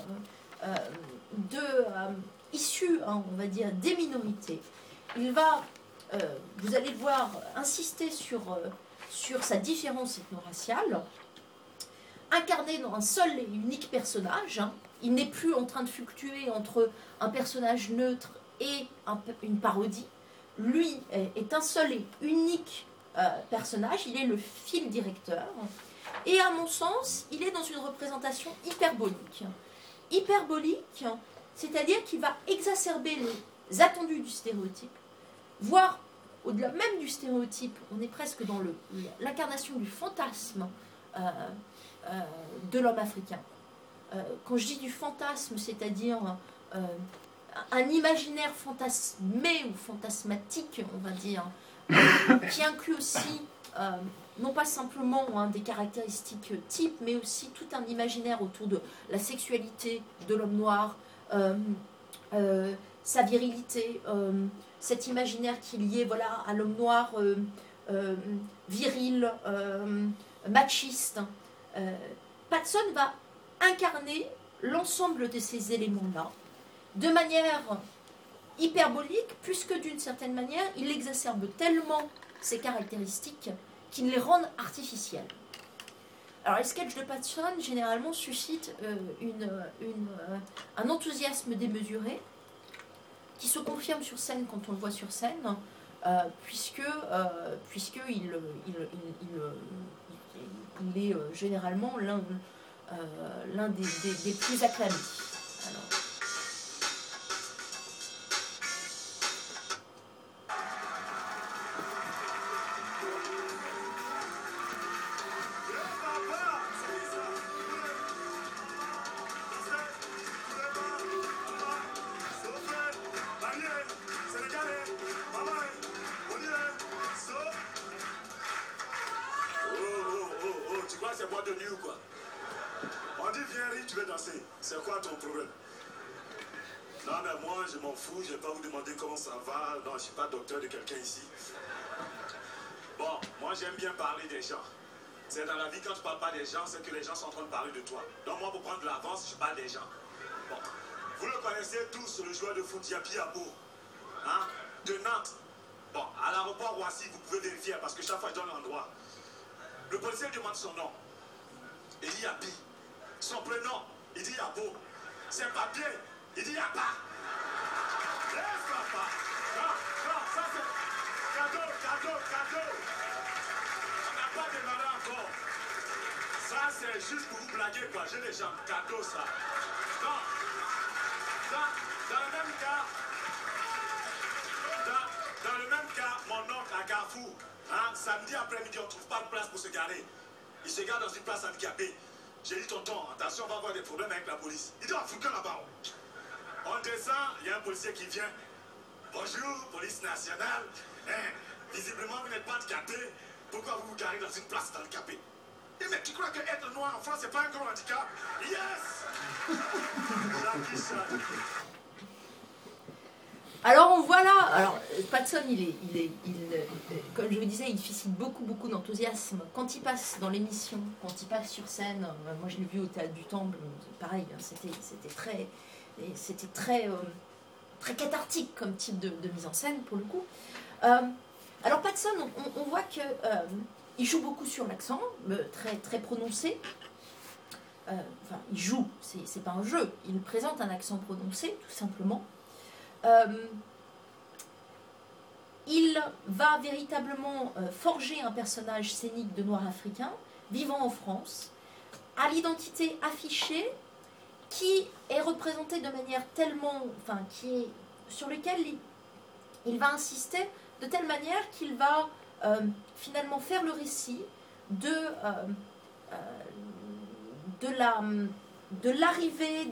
issu, on va dire, des minorités. Il va, vous allez le voir, insister sur sa différence ethno-raciale, incarné dans un seul et unique personnage. Il n'est plus en train de fluctuer entre un personnage neutre et une parodie. Lui est un seul et unique personnage, il est le fil directeur. Et à mon sens, il est dans une représentation hyperbolique. Hyperbolique, c'est-à-dire qu'il va exacerber les attendus du stéréotype, voire au-delà même du stéréotype, on est presque dans l'incarnation du fantasme de l'homme africain. Quand je dis du fantasme, c'est-à-dire un imaginaire fantasmé ou fantasmatique, on va dire, qui inclut aussi non pas simplement des caractéristiques types, mais aussi tout un imaginaire autour de la sexualité de l'homme noir, sa virilité, cet imaginaire qui est lié à l'homme noir viril, machiste. Patson va incarner l'ensemble de ces éléments-là de manière hyperbolique, puisque d'une certaine manière, il exacerbe tellement ces caractéristiques qu'il les rend artificielles. Alors les sketchs de Patson, généralement, suscitent un enthousiasme démesuré, qui se confirme sur scène quand on le voit sur scène, puisqu'il est généralement l'un des plus acclamés. Alors, c'est boîte de nuit ou quoi? On dit viens rire, tu veux danser. C'est quoi ton problème? Non mais moi je m'en fous, je vais pas vous demander comment ça va. Non, je suis pas docteur de quelqu'un ici. Bon, moi j'aime bien parler des gens. C'est dans la vie quand tu parles pas des gens, c'est que les gens sont en train de parler de toi. Donc moi pour prendre de l'avance, je parle des gens. Bon, vous le connaissez tous, le joueur de foot Yapi Abo, hein, de Nantes. Bon, à l'aéroport Roissy, vous pouvez vérifier parce que chaque fois je donne l'endroit. Le policier demande son nom. Il dit Yapi. Son prénom, il dit Yabo. Ses papiers, il dit Yapa. Laisse papa. Non, ça c'est cadeau. On n'a pas démarré encore. Ça c'est juste pour vous blaguer quoi. J'ai les jambes. Cadeau ça. Non. Dans le même cas, mon oncle à Carrefour, hein, samedi après-midi, on ne trouve pas de place pour se garer. Il se gare dans une place handicapée. J'ai dit, tonton, attention, on va avoir des problèmes avec la police. Il dit, Africain là-bas. On descend, il y a un policier qui vient. Bonjour, police nationale. Hein, visiblement, vous n'êtes pas handicapé. Pourquoi vous vous garez dans une place handicapée? Et mais tu crois que être noir en France, c'est pas un gros handicap? Yes! Alors on voit là, alors Patson, comme je vous disais, il suscite beaucoup d'enthousiasme. Quand il passe dans l'émission, quand il passe sur scène, moi je l'ai vu au Théâtre du Temple, pareil, c'était très cathartique comme type de mise en scène pour le coup. Alors Patson, on voit que il joue beaucoup sur l'accent, très prononcé. Enfin, il joue, c'est pas un jeu, il présente un accent prononcé, tout simplement. Il va véritablement forger un personnage scénique de noir africain, vivant en France, à l'identité affichée, qui est représentée de manière tellement... Enfin, sur lequel il va insister de telle manière qu'il va finalement faire le récit de l'arrivée,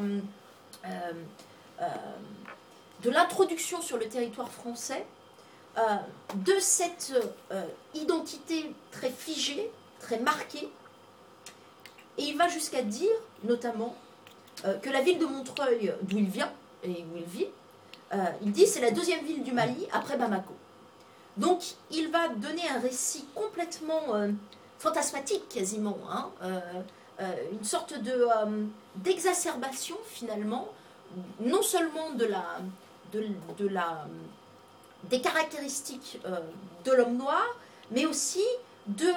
de l'introduction sur le territoire français, de cette identité très figée, très marquée, et il va jusqu'à dire, notamment, que la ville de Montreuil, d'où il vient et où il vit, il dit c'est la deuxième ville du Mali après Bamako. Donc il va donner un récit complètement fantasmatique quasiment, hein, une sorte d'exacerbation finalement, non seulement des caractéristiques de l'homme noir, mais aussi de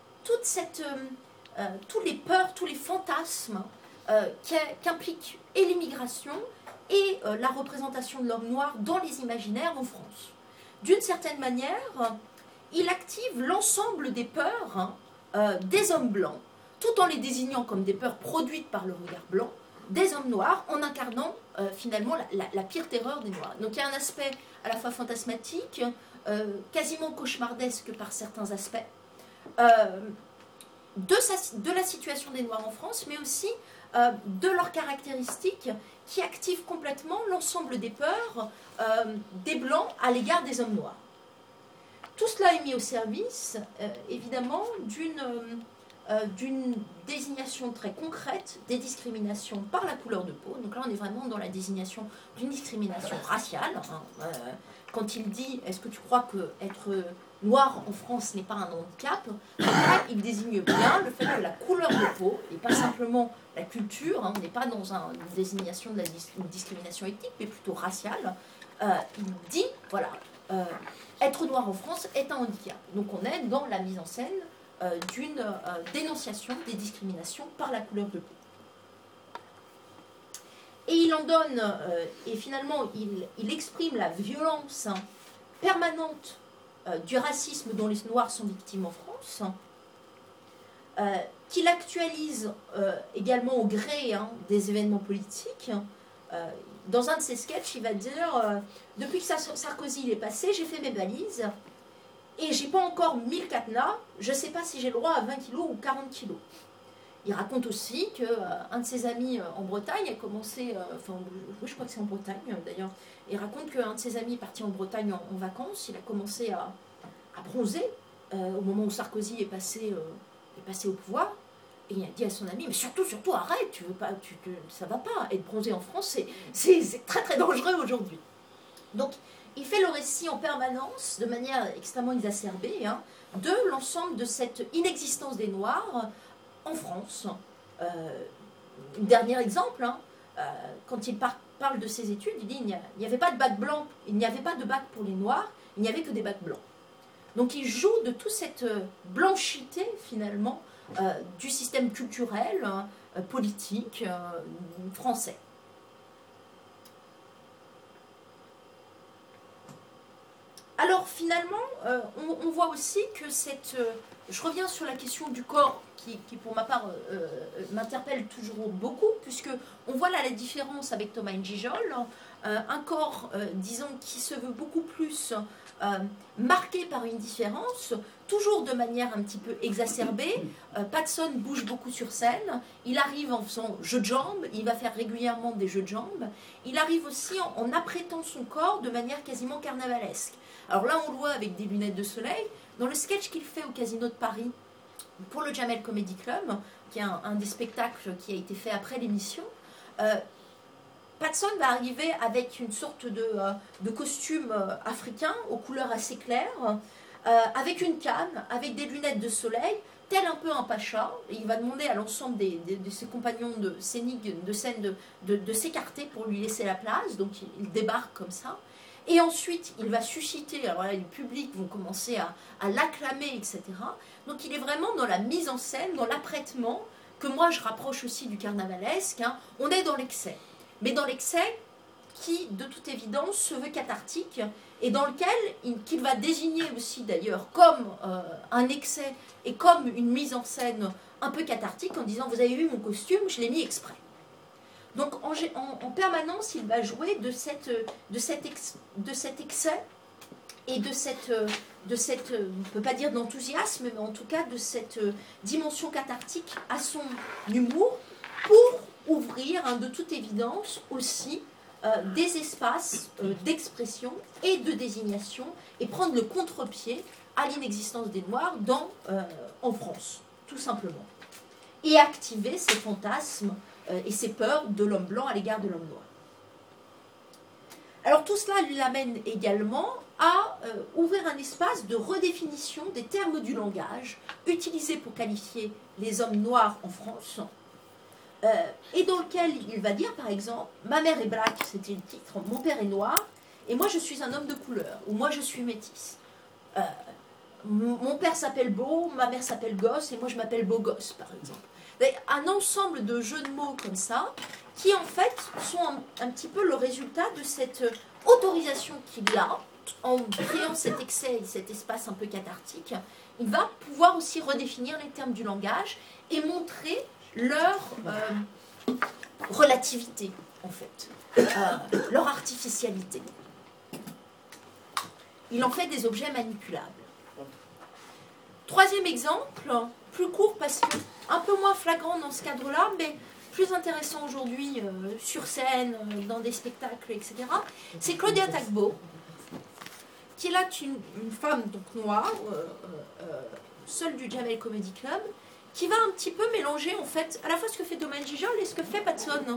toutes les peurs, tous les fantasmes qu'implique et l'immigration et la représentation de l'homme noir dans les imaginaires en France. D'une certaine manière, il active l'ensemble des peurs des hommes blancs, tout en les désignant comme des peurs produites par le regard blanc, des hommes noirs, en incarnant finalement la pire terreur des noirs. Donc il y a un aspect à la fois fantasmatique, quasiment cauchemardesque par certains aspects, de la situation des noirs en France, mais aussi de leurs caractéristiques qui activent complètement l'ensemble des peurs des blancs à l'égard des hommes noirs. Tout cela est mis au service, évidemment, d'une désignation très concrète des discriminations par la couleur de peau. Donc là, on est vraiment dans la désignation d'une discrimination raciale. Hein. Quand il dit « Est-ce que tu crois que être noir en France n'est pas un handicap, là, il désigne bien le fait que la couleur de peau, et pas simplement la culture, on n'est pas dans une désignation de une discrimination ethnique, mais plutôt raciale, il dit, voilà, être noir en France est un handicap. Donc on est dans la mise en scène d'une dénonciation des discriminations par la couleur de peau. Et il en donne, et finalement il exprime la violence permanente du racisme dont les Noirs sont victimes en France, qu'il actualise également au gré des événements politiques. Dans un de ses sketchs, il va dire depuis que Sarkozy est passé, j'ai fait mes valises et j'ai pas encore 1000 cadenas, je ne sais pas si j'ai le droit à 20 kilos ou 40 kilos. Il raconte aussi qu'un de ses amis en Bretagne a commencé, je crois que c'est en Bretagne d'ailleurs, il raconte qu'un de ses amis est parti en Bretagne en vacances, il a commencé à bronzer au moment où Sarkozy est passé au pouvoir, et il a dit à son ami, mais surtout arrête, tu veux pas, ça va pas, être bronzé en France, c'est très très dangereux aujourd'hui. Donc il fait le récit en permanence, de manière extrêmement exacerbée, de l'ensemble de cette inexistence des Noirs en France. Un dernier exemple, quand il parle de ses études, il dit il n'y avait pas de bac blanc, il n'y avait pas de bac pour les Noirs, il n'y avait que des bacs blancs. Donc il joue de toute cette blanchité finalement du système culturel, politique français. Alors finalement, on voit aussi que je reviens sur la question du corps qui pour ma part m'interpelle toujours beaucoup, puisque on voit là la différence avec Thomas N'Gijol, un corps, disons, qui se veut beaucoup plus marqué par une différence, toujours de manière un petit peu exacerbée. Patson bouge beaucoup sur scène, il arrive en faisant jeu de jambes, il va faire régulièrement des jeux de jambes, il arrive aussi en apprêtant son corps de manière quasiment carnavalesque. Alors là on le voit avec des lunettes de soleil, dans le sketch qu'il fait au Casino de Paris pour le Jamel Comedy Club, qui est un des spectacles qui a été fait après l'émission, Patson va arriver avec une sorte de costume africain aux couleurs assez claires, avec une canne, avec des lunettes de soleil, tel un peu un pacha, et il va demander à l'ensemble de ses compagnons de scène de s'écarter pour lui laisser la place, donc il débarque comme ça. Et ensuite, il va susciter, alors là, le public vont commencer à l'acclamer, etc. Donc il est vraiment dans la mise en scène, dans l'apprêtement, que moi je rapproche aussi du carnavalesque. On est dans l'excès. Mais dans l'excès qui, de toute évidence, se veut cathartique, et dans lequel qu'il va désigner aussi d'ailleurs comme un excès et comme une mise en scène un peu cathartique, en disant « Vous avez vu mon costume, je l'ai mis exprès ». Donc en permanence, il va jouer de cet excès et de cette, on ne peut pas dire d'enthousiasme, mais en tout cas de cette dimension cathartique à son humour, pour ouvrir de toute évidence aussi des espaces d'expression et de désignation, et prendre le contre-pied à l'inexistence des Noirs en France, tout simplement. Et activer ces fantasmes et ces peurs de l'homme blanc à l'égard de l'homme noir. Alors tout cela lui amène également à ouvrir un espace de redéfinition des termes du langage utilisés pour qualifier les hommes noirs en France, et dans lequel il va dire par exemple « Ma mère est black », c'était le titre, « Mon père est noir, et moi je suis un homme de couleur », ou « Moi je suis métisse ». Mon père s'appelle Beau, ma mère s'appelle Gosse, et moi je m'appelle Beau Gosse, par exemple. Un ensemble de jeux de mots comme ça, qui en fait sont un petit peu le résultat de cette autorisation qu'il a, en créant cet excès et cet espace un peu cathartique. Il va pouvoir aussi redéfinir les termes du langage et montrer leur relativité, en fait, leur artificialité. Il en fait des objets manipulables. Troisième exemple, plus court parce que un peu moins flagrant dans ce cadre-là, mais plus intéressant aujourd'hui sur scène, dans des spectacles, etc. C'est Claudia Tagbo, qui est là une femme donc noire, seule du Jamel Comedy Club, qui va un petit peu mélanger en fait à la fois ce que fait Thomas N'Gijol et ce que fait Patson.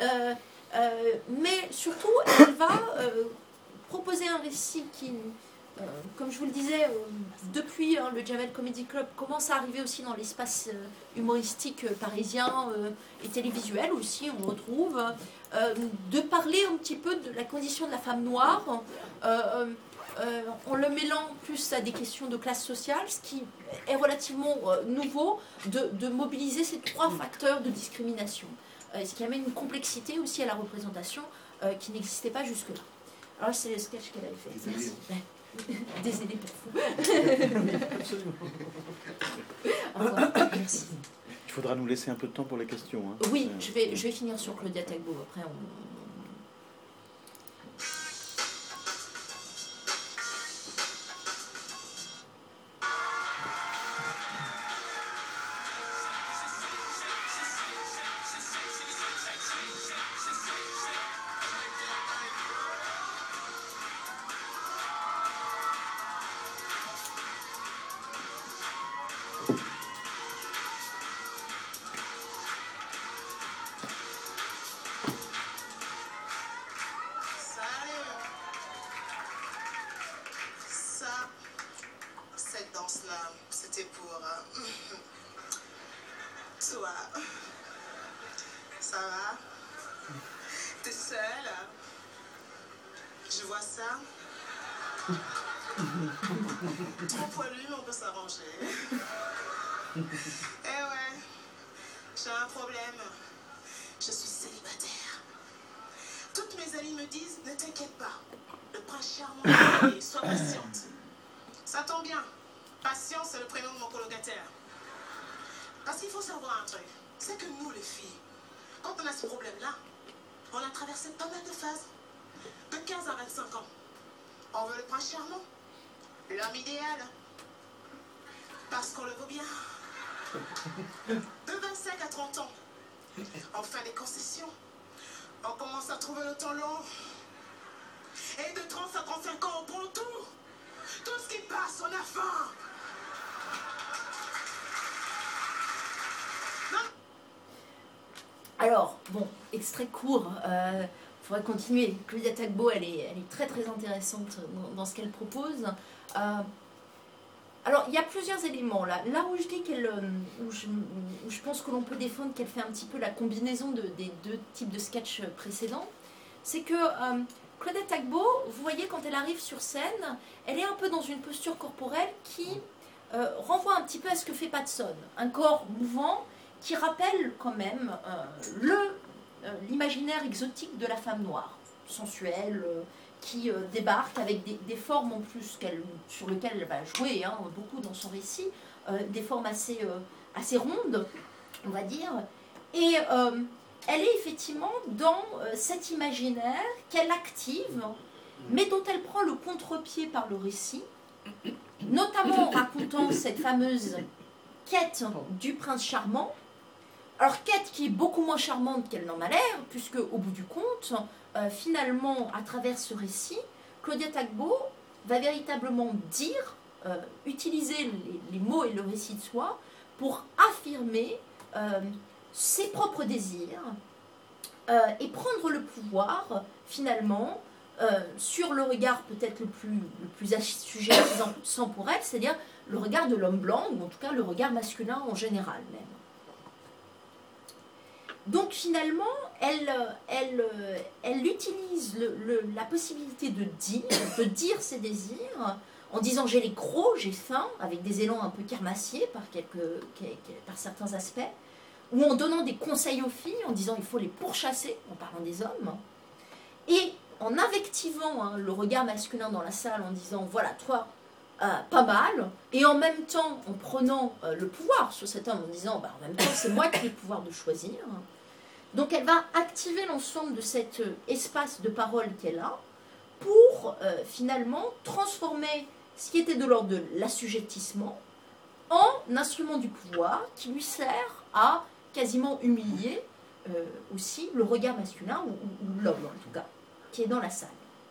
Mais surtout, elle va proposer un récit qui comme je vous le disais, depuis le Jamel Comedy Club commence à arriver aussi dans l'espace humoristique parisien et télévisuel aussi, on retrouve, de parler un petit peu de la condition de la femme noire, en le mêlant plus à des questions de classe sociale, ce qui est relativement nouveau, de mobiliser ces trois facteurs de discrimination, ce qui amène une complexité aussi à la représentation qui n'existait pas jusque-là. Alors c'est le sketch qu'elle avait fait. Merci. Désolée pour vous. Absolument. Au revoir. Merci. Il faudra nous laisser un peu de temps pour les questions. Hein. Oui, je vais finir sur Claudia Tagbo. Après, C'était pour toi. Ça va? T'es seule? Je vois ça. Trop poilu, mais on peut s'arranger. Eh ouais, j'ai un problème. Je suis célibataire. Toutes mes amies me disent, ne t'inquiète pas. Le prince charmant est arrivé, sois patiente. Ça tombe bien. Patience, c'est le prénom de mon colocataire. Parce qu'il faut savoir un truc. C'est que nous, les filles, quand on a ce problème-là, on a traversé pas mal de phases. De 15 à 25 ans. On veut le prince charmant. L'homme idéal. Parce qu'on le vaut bien. De 25 à 30 ans. On fait des concessions. On commence à trouver le temps long. Et de 30 à 35 ans, on prend tout. Tout ce qui passe, on a faim. Alors, bon, extrait court, il faudrait continuer. Claudia Tagbo, elle est très très intéressante dans ce qu'elle propose. Alors, il y a plusieurs éléments là. Là où je dis où je pense que l'on peut défendre qu'elle fait un petit peu la combinaison des deux types de sketchs précédents, c'est que Claudia Tagbo, vous voyez, quand elle arrive sur scène, elle est un peu dans une posture corporelle qui renvoie un petit peu à ce que fait Patson. Un corps mouvant, qui rappelle quand même l'imaginaire exotique de la femme noire, sensuelle, qui débarque avec des formes en plus sur lesquelles elle va jouer beaucoup dans son récit, des formes assez rondes, on va dire, et elle est effectivement dans cet imaginaire qu'elle active, mais dont elle prend le contre-pied par le récit, notamment en racontant cette fameuse quête du prince charmant. Alors, quête qui est beaucoup moins charmante qu'elle n'en a l'air, puisque au bout du compte, finalement, à travers ce récit, Claudia Tagbo va véritablement dire, utiliser les mots et le récit de soi pour affirmer ses propres désirs et prendre le pouvoir, finalement, sur le regard peut-être le plus assujettissant pour elle, c'est-à-dire le regard de l'homme blanc, ou en tout cas le regard masculin en général même. Donc finalement, elle utilise la possibilité de dire ses désirs, en disant j'ai les crocs, j'ai faim, avec des élans un peu kermassiers par certains aspects, ou en donnant des conseils aux filles, en disant il faut les pourchasser, en parlant des hommes, et en invectivant le regard masculin dans la salle, en disant voilà, toi, pas mal, et en même temps en prenant le pouvoir sur cet homme, en disant en même temps c'est moi qui ai le pouvoir de choisir. Donc elle va activer l'ensemble de cet espace de parole qu'elle a pour finalement transformer ce qui était de l'ordre de l'assujettissement en instrument du pouvoir qui lui sert à quasiment humilier aussi le regard masculin, ou l'homme en tout cas, qui est dans la salle.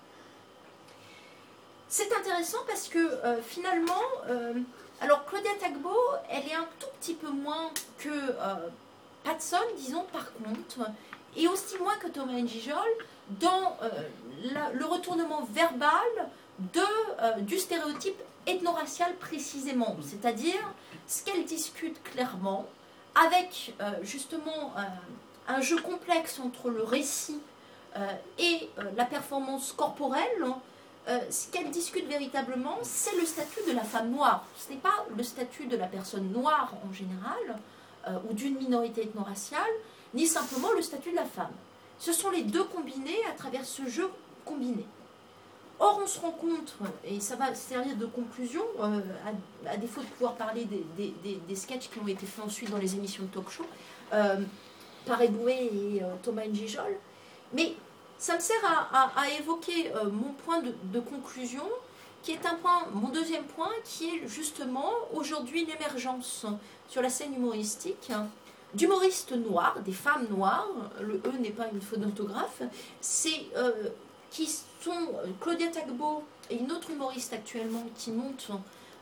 C'est intéressant parce que finalement, alors Claudia Tagbo, elle est un tout petit peu moins que Patson, disons, par contre, et aussi moins que Thomas N'Gijol dans le retournement verbal du stéréotype ethno-racial précisément, c'est-à-dire ce qu'elle discute clairement avec justement un jeu complexe entre le récit et la performance corporelle. Ce qu'elle discute véritablement, c'est le statut de la femme noire. Ce n'est pas le statut de la personne noire en général, ou d'une minorité ethno-raciale, ni simplement le statut de la femme. Ce sont les deux combinés à travers ce jeu combiné. Or, on se rend compte, et ça va servir de conclusion, à défaut de pouvoir parler des sketchs qui ont été faits ensuite dans les émissions de talk-show, par Eboué et Thomas Njijol, mais ça me sert à évoquer mon point de conclusion, qui est mon deuxième point, qui est justement aujourd'hui l'émergence sur la scène humoristique d'humoristes noirs, des femmes noires, le « e » n'est pas une faute d'orthographe, c'est qui sont Claudia Tagbo et une autre humoriste actuellement qui monte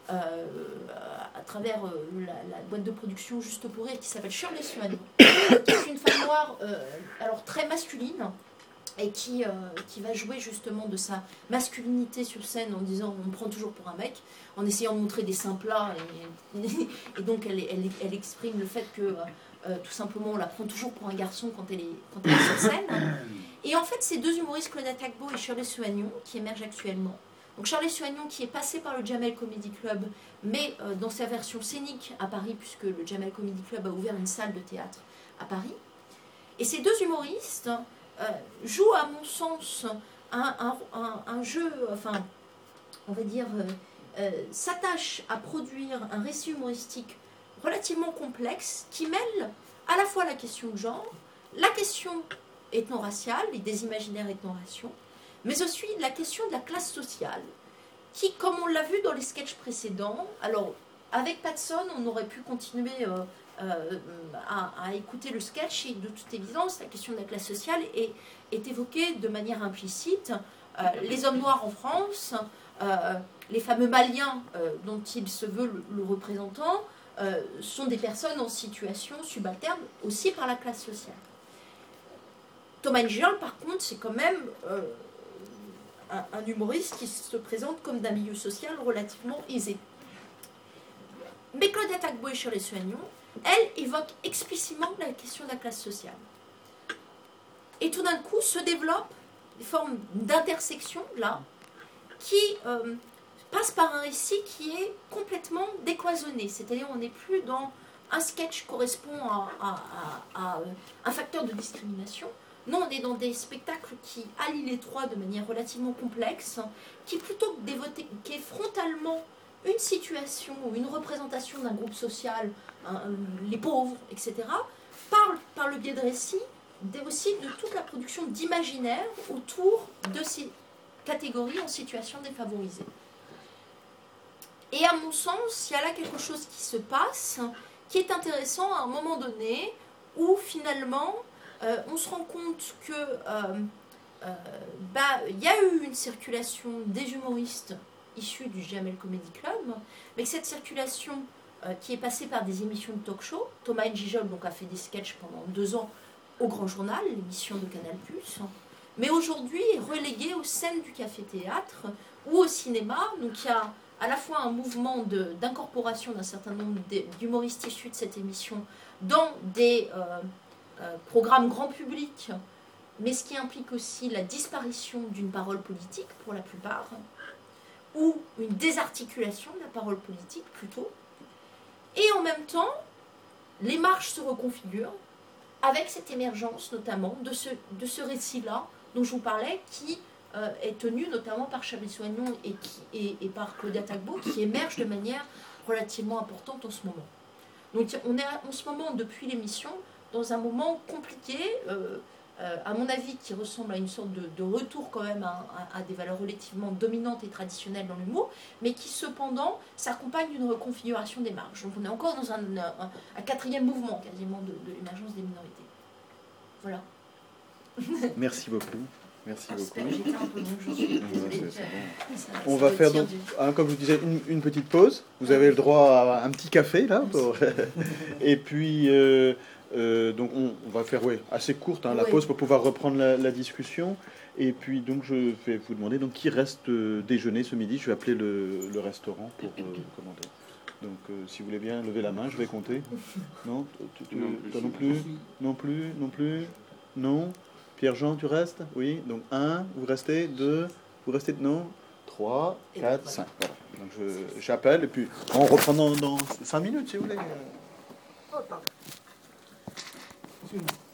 à travers la boîte de production Juste pour Rire, qui s'appelle Shirley Suani, qui est une femme noire alors très masculine, et qui va jouer justement de sa masculinité sur scène en disant on me prend toujours pour un mec, en essayant de montrer des seins plats, et donc elle exprime le fait que tout simplement on la prend toujours pour un garçon quand elle est sur scène. Et en fait, ces deux humoristes, Claudia Tagbo et Shirley Suagnon, qui émergent actuellement. Donc Shirley Suagnon qui est passée par le Jamel Comedy Club, mais dans sa version scénique à Paris, puisque le Jamel Comedy Club a ouvert une salle de théâtre à Paris. Et ces deux humoristes jouent, à mon sens, un jeu, enfin, on va dire, s'attachent à produire un récit humoristique relativement complexe qui mêle à la fois la question de genre, la question ethno-raciale et des imaginaires ethno-raciaux, mais aussi la question de la classe sociale, qui, comme on l'a vu dans les sketchs précédents, alors avec Patson, on aurait pu continuer à écouter le sketch, et de toute évidence, la question de la classe sociale est évoquée de manière implicite. Les hommes noirs en France, les fameux Maliens dont il se veut le représentant, sont des personnes en situation subalterne aussi par la classe sociale. Thomas Njijol, par contre, c'est quand même un humoriste qui se présente comme d'un milieu social relativement aisé. Mais Claudia Tagbo et Shirley Suagnon, elles évoquent explicitement la question de la classe sociale. Et tout d'un coup se développent des formes d'intersection, là, qui passent par un récit qui est complètement décloisonné. C'est-à-dire on n'est plus dans un sketch correspond à un facteur de discrimination. Non, on est dans des spectacles qui allient les trois de manière relativement complexe, qui plutôt que d'évoquer frontalement une situation ou une représentation d'un groupe social, les pauvres, etc., parle par le biais de récits aussi de toute la production d'imaginaire autour de ces catégories en situation défavorisée. Et à mon sens, il y a là quelque chose qui se passe, qui est intéressant à un moment donné, où finalement, on se rend compte que il y a eu une circulation des humoristes issus du Jamel Comedy Club, mais que cette circulation qui est passée par des émissions de talk-show, Thomas Njijol donc a fait des sketchs pendant 2 ans au Grand Journal, l'émission de Canal+, mais aujourd'hui est reléguée aux scènes du café-théâtre ou au cinéma. Donc il y a à la fois un mouvement d'incorporation d'un certain nombre d'humoristes issus de cette émission dans des programme grand public, mais ce qui implique aussi la disparition d'une parole politique pour la plupart, ou une désarticulation de la parole politique plutôt. Et en même temps, les marches se reconfigurent avec cette émergence notamment de ce récit-là dont je vous parlais, qui est tenu notamment par Shirley Suagnon et par Claudia Tagbo, qui émerge de manière relativement importante en ce moment. Donc on est en ce moment, depuis l'émission, dans un moment compliqué, à mon avis, qui ressemble à une sorte de retour quand même à des valeurs relativement dominantes et traditionnelles dans l'humour, mais qui cependant s'accompagne d'une reconfiguration des marges. Donc on est encore dans un 4e mouvement quasiment de l'émergence des minorités. Voilà. Merci beaucoup. Merci beaucoup. J'étais un peu long, je suis désolée. On va faire donc, comme je vous disais, une petite pause. Vous avez le droit à un petit café là. Et puis, donc on va faire assez courte la pause pour pouvoir reprendre la discussion. Et puis donc je vais vous demander donc qui reste déjeuner ce midi. Je vais appeler le restaurant pour commander. Donc si vous voulez bien lever la main, je vais compter. Non, toi non plus, non plus, non plus, non. Pierre-Jean, tu restes? Oui. Donc 1, vous restez 2, vous restez non. 3, 4, 5. Voilà. Donc j'appelle et puis on reprend dans 5 minutes si vous voulez. Oh, pardon. Excuse-moi.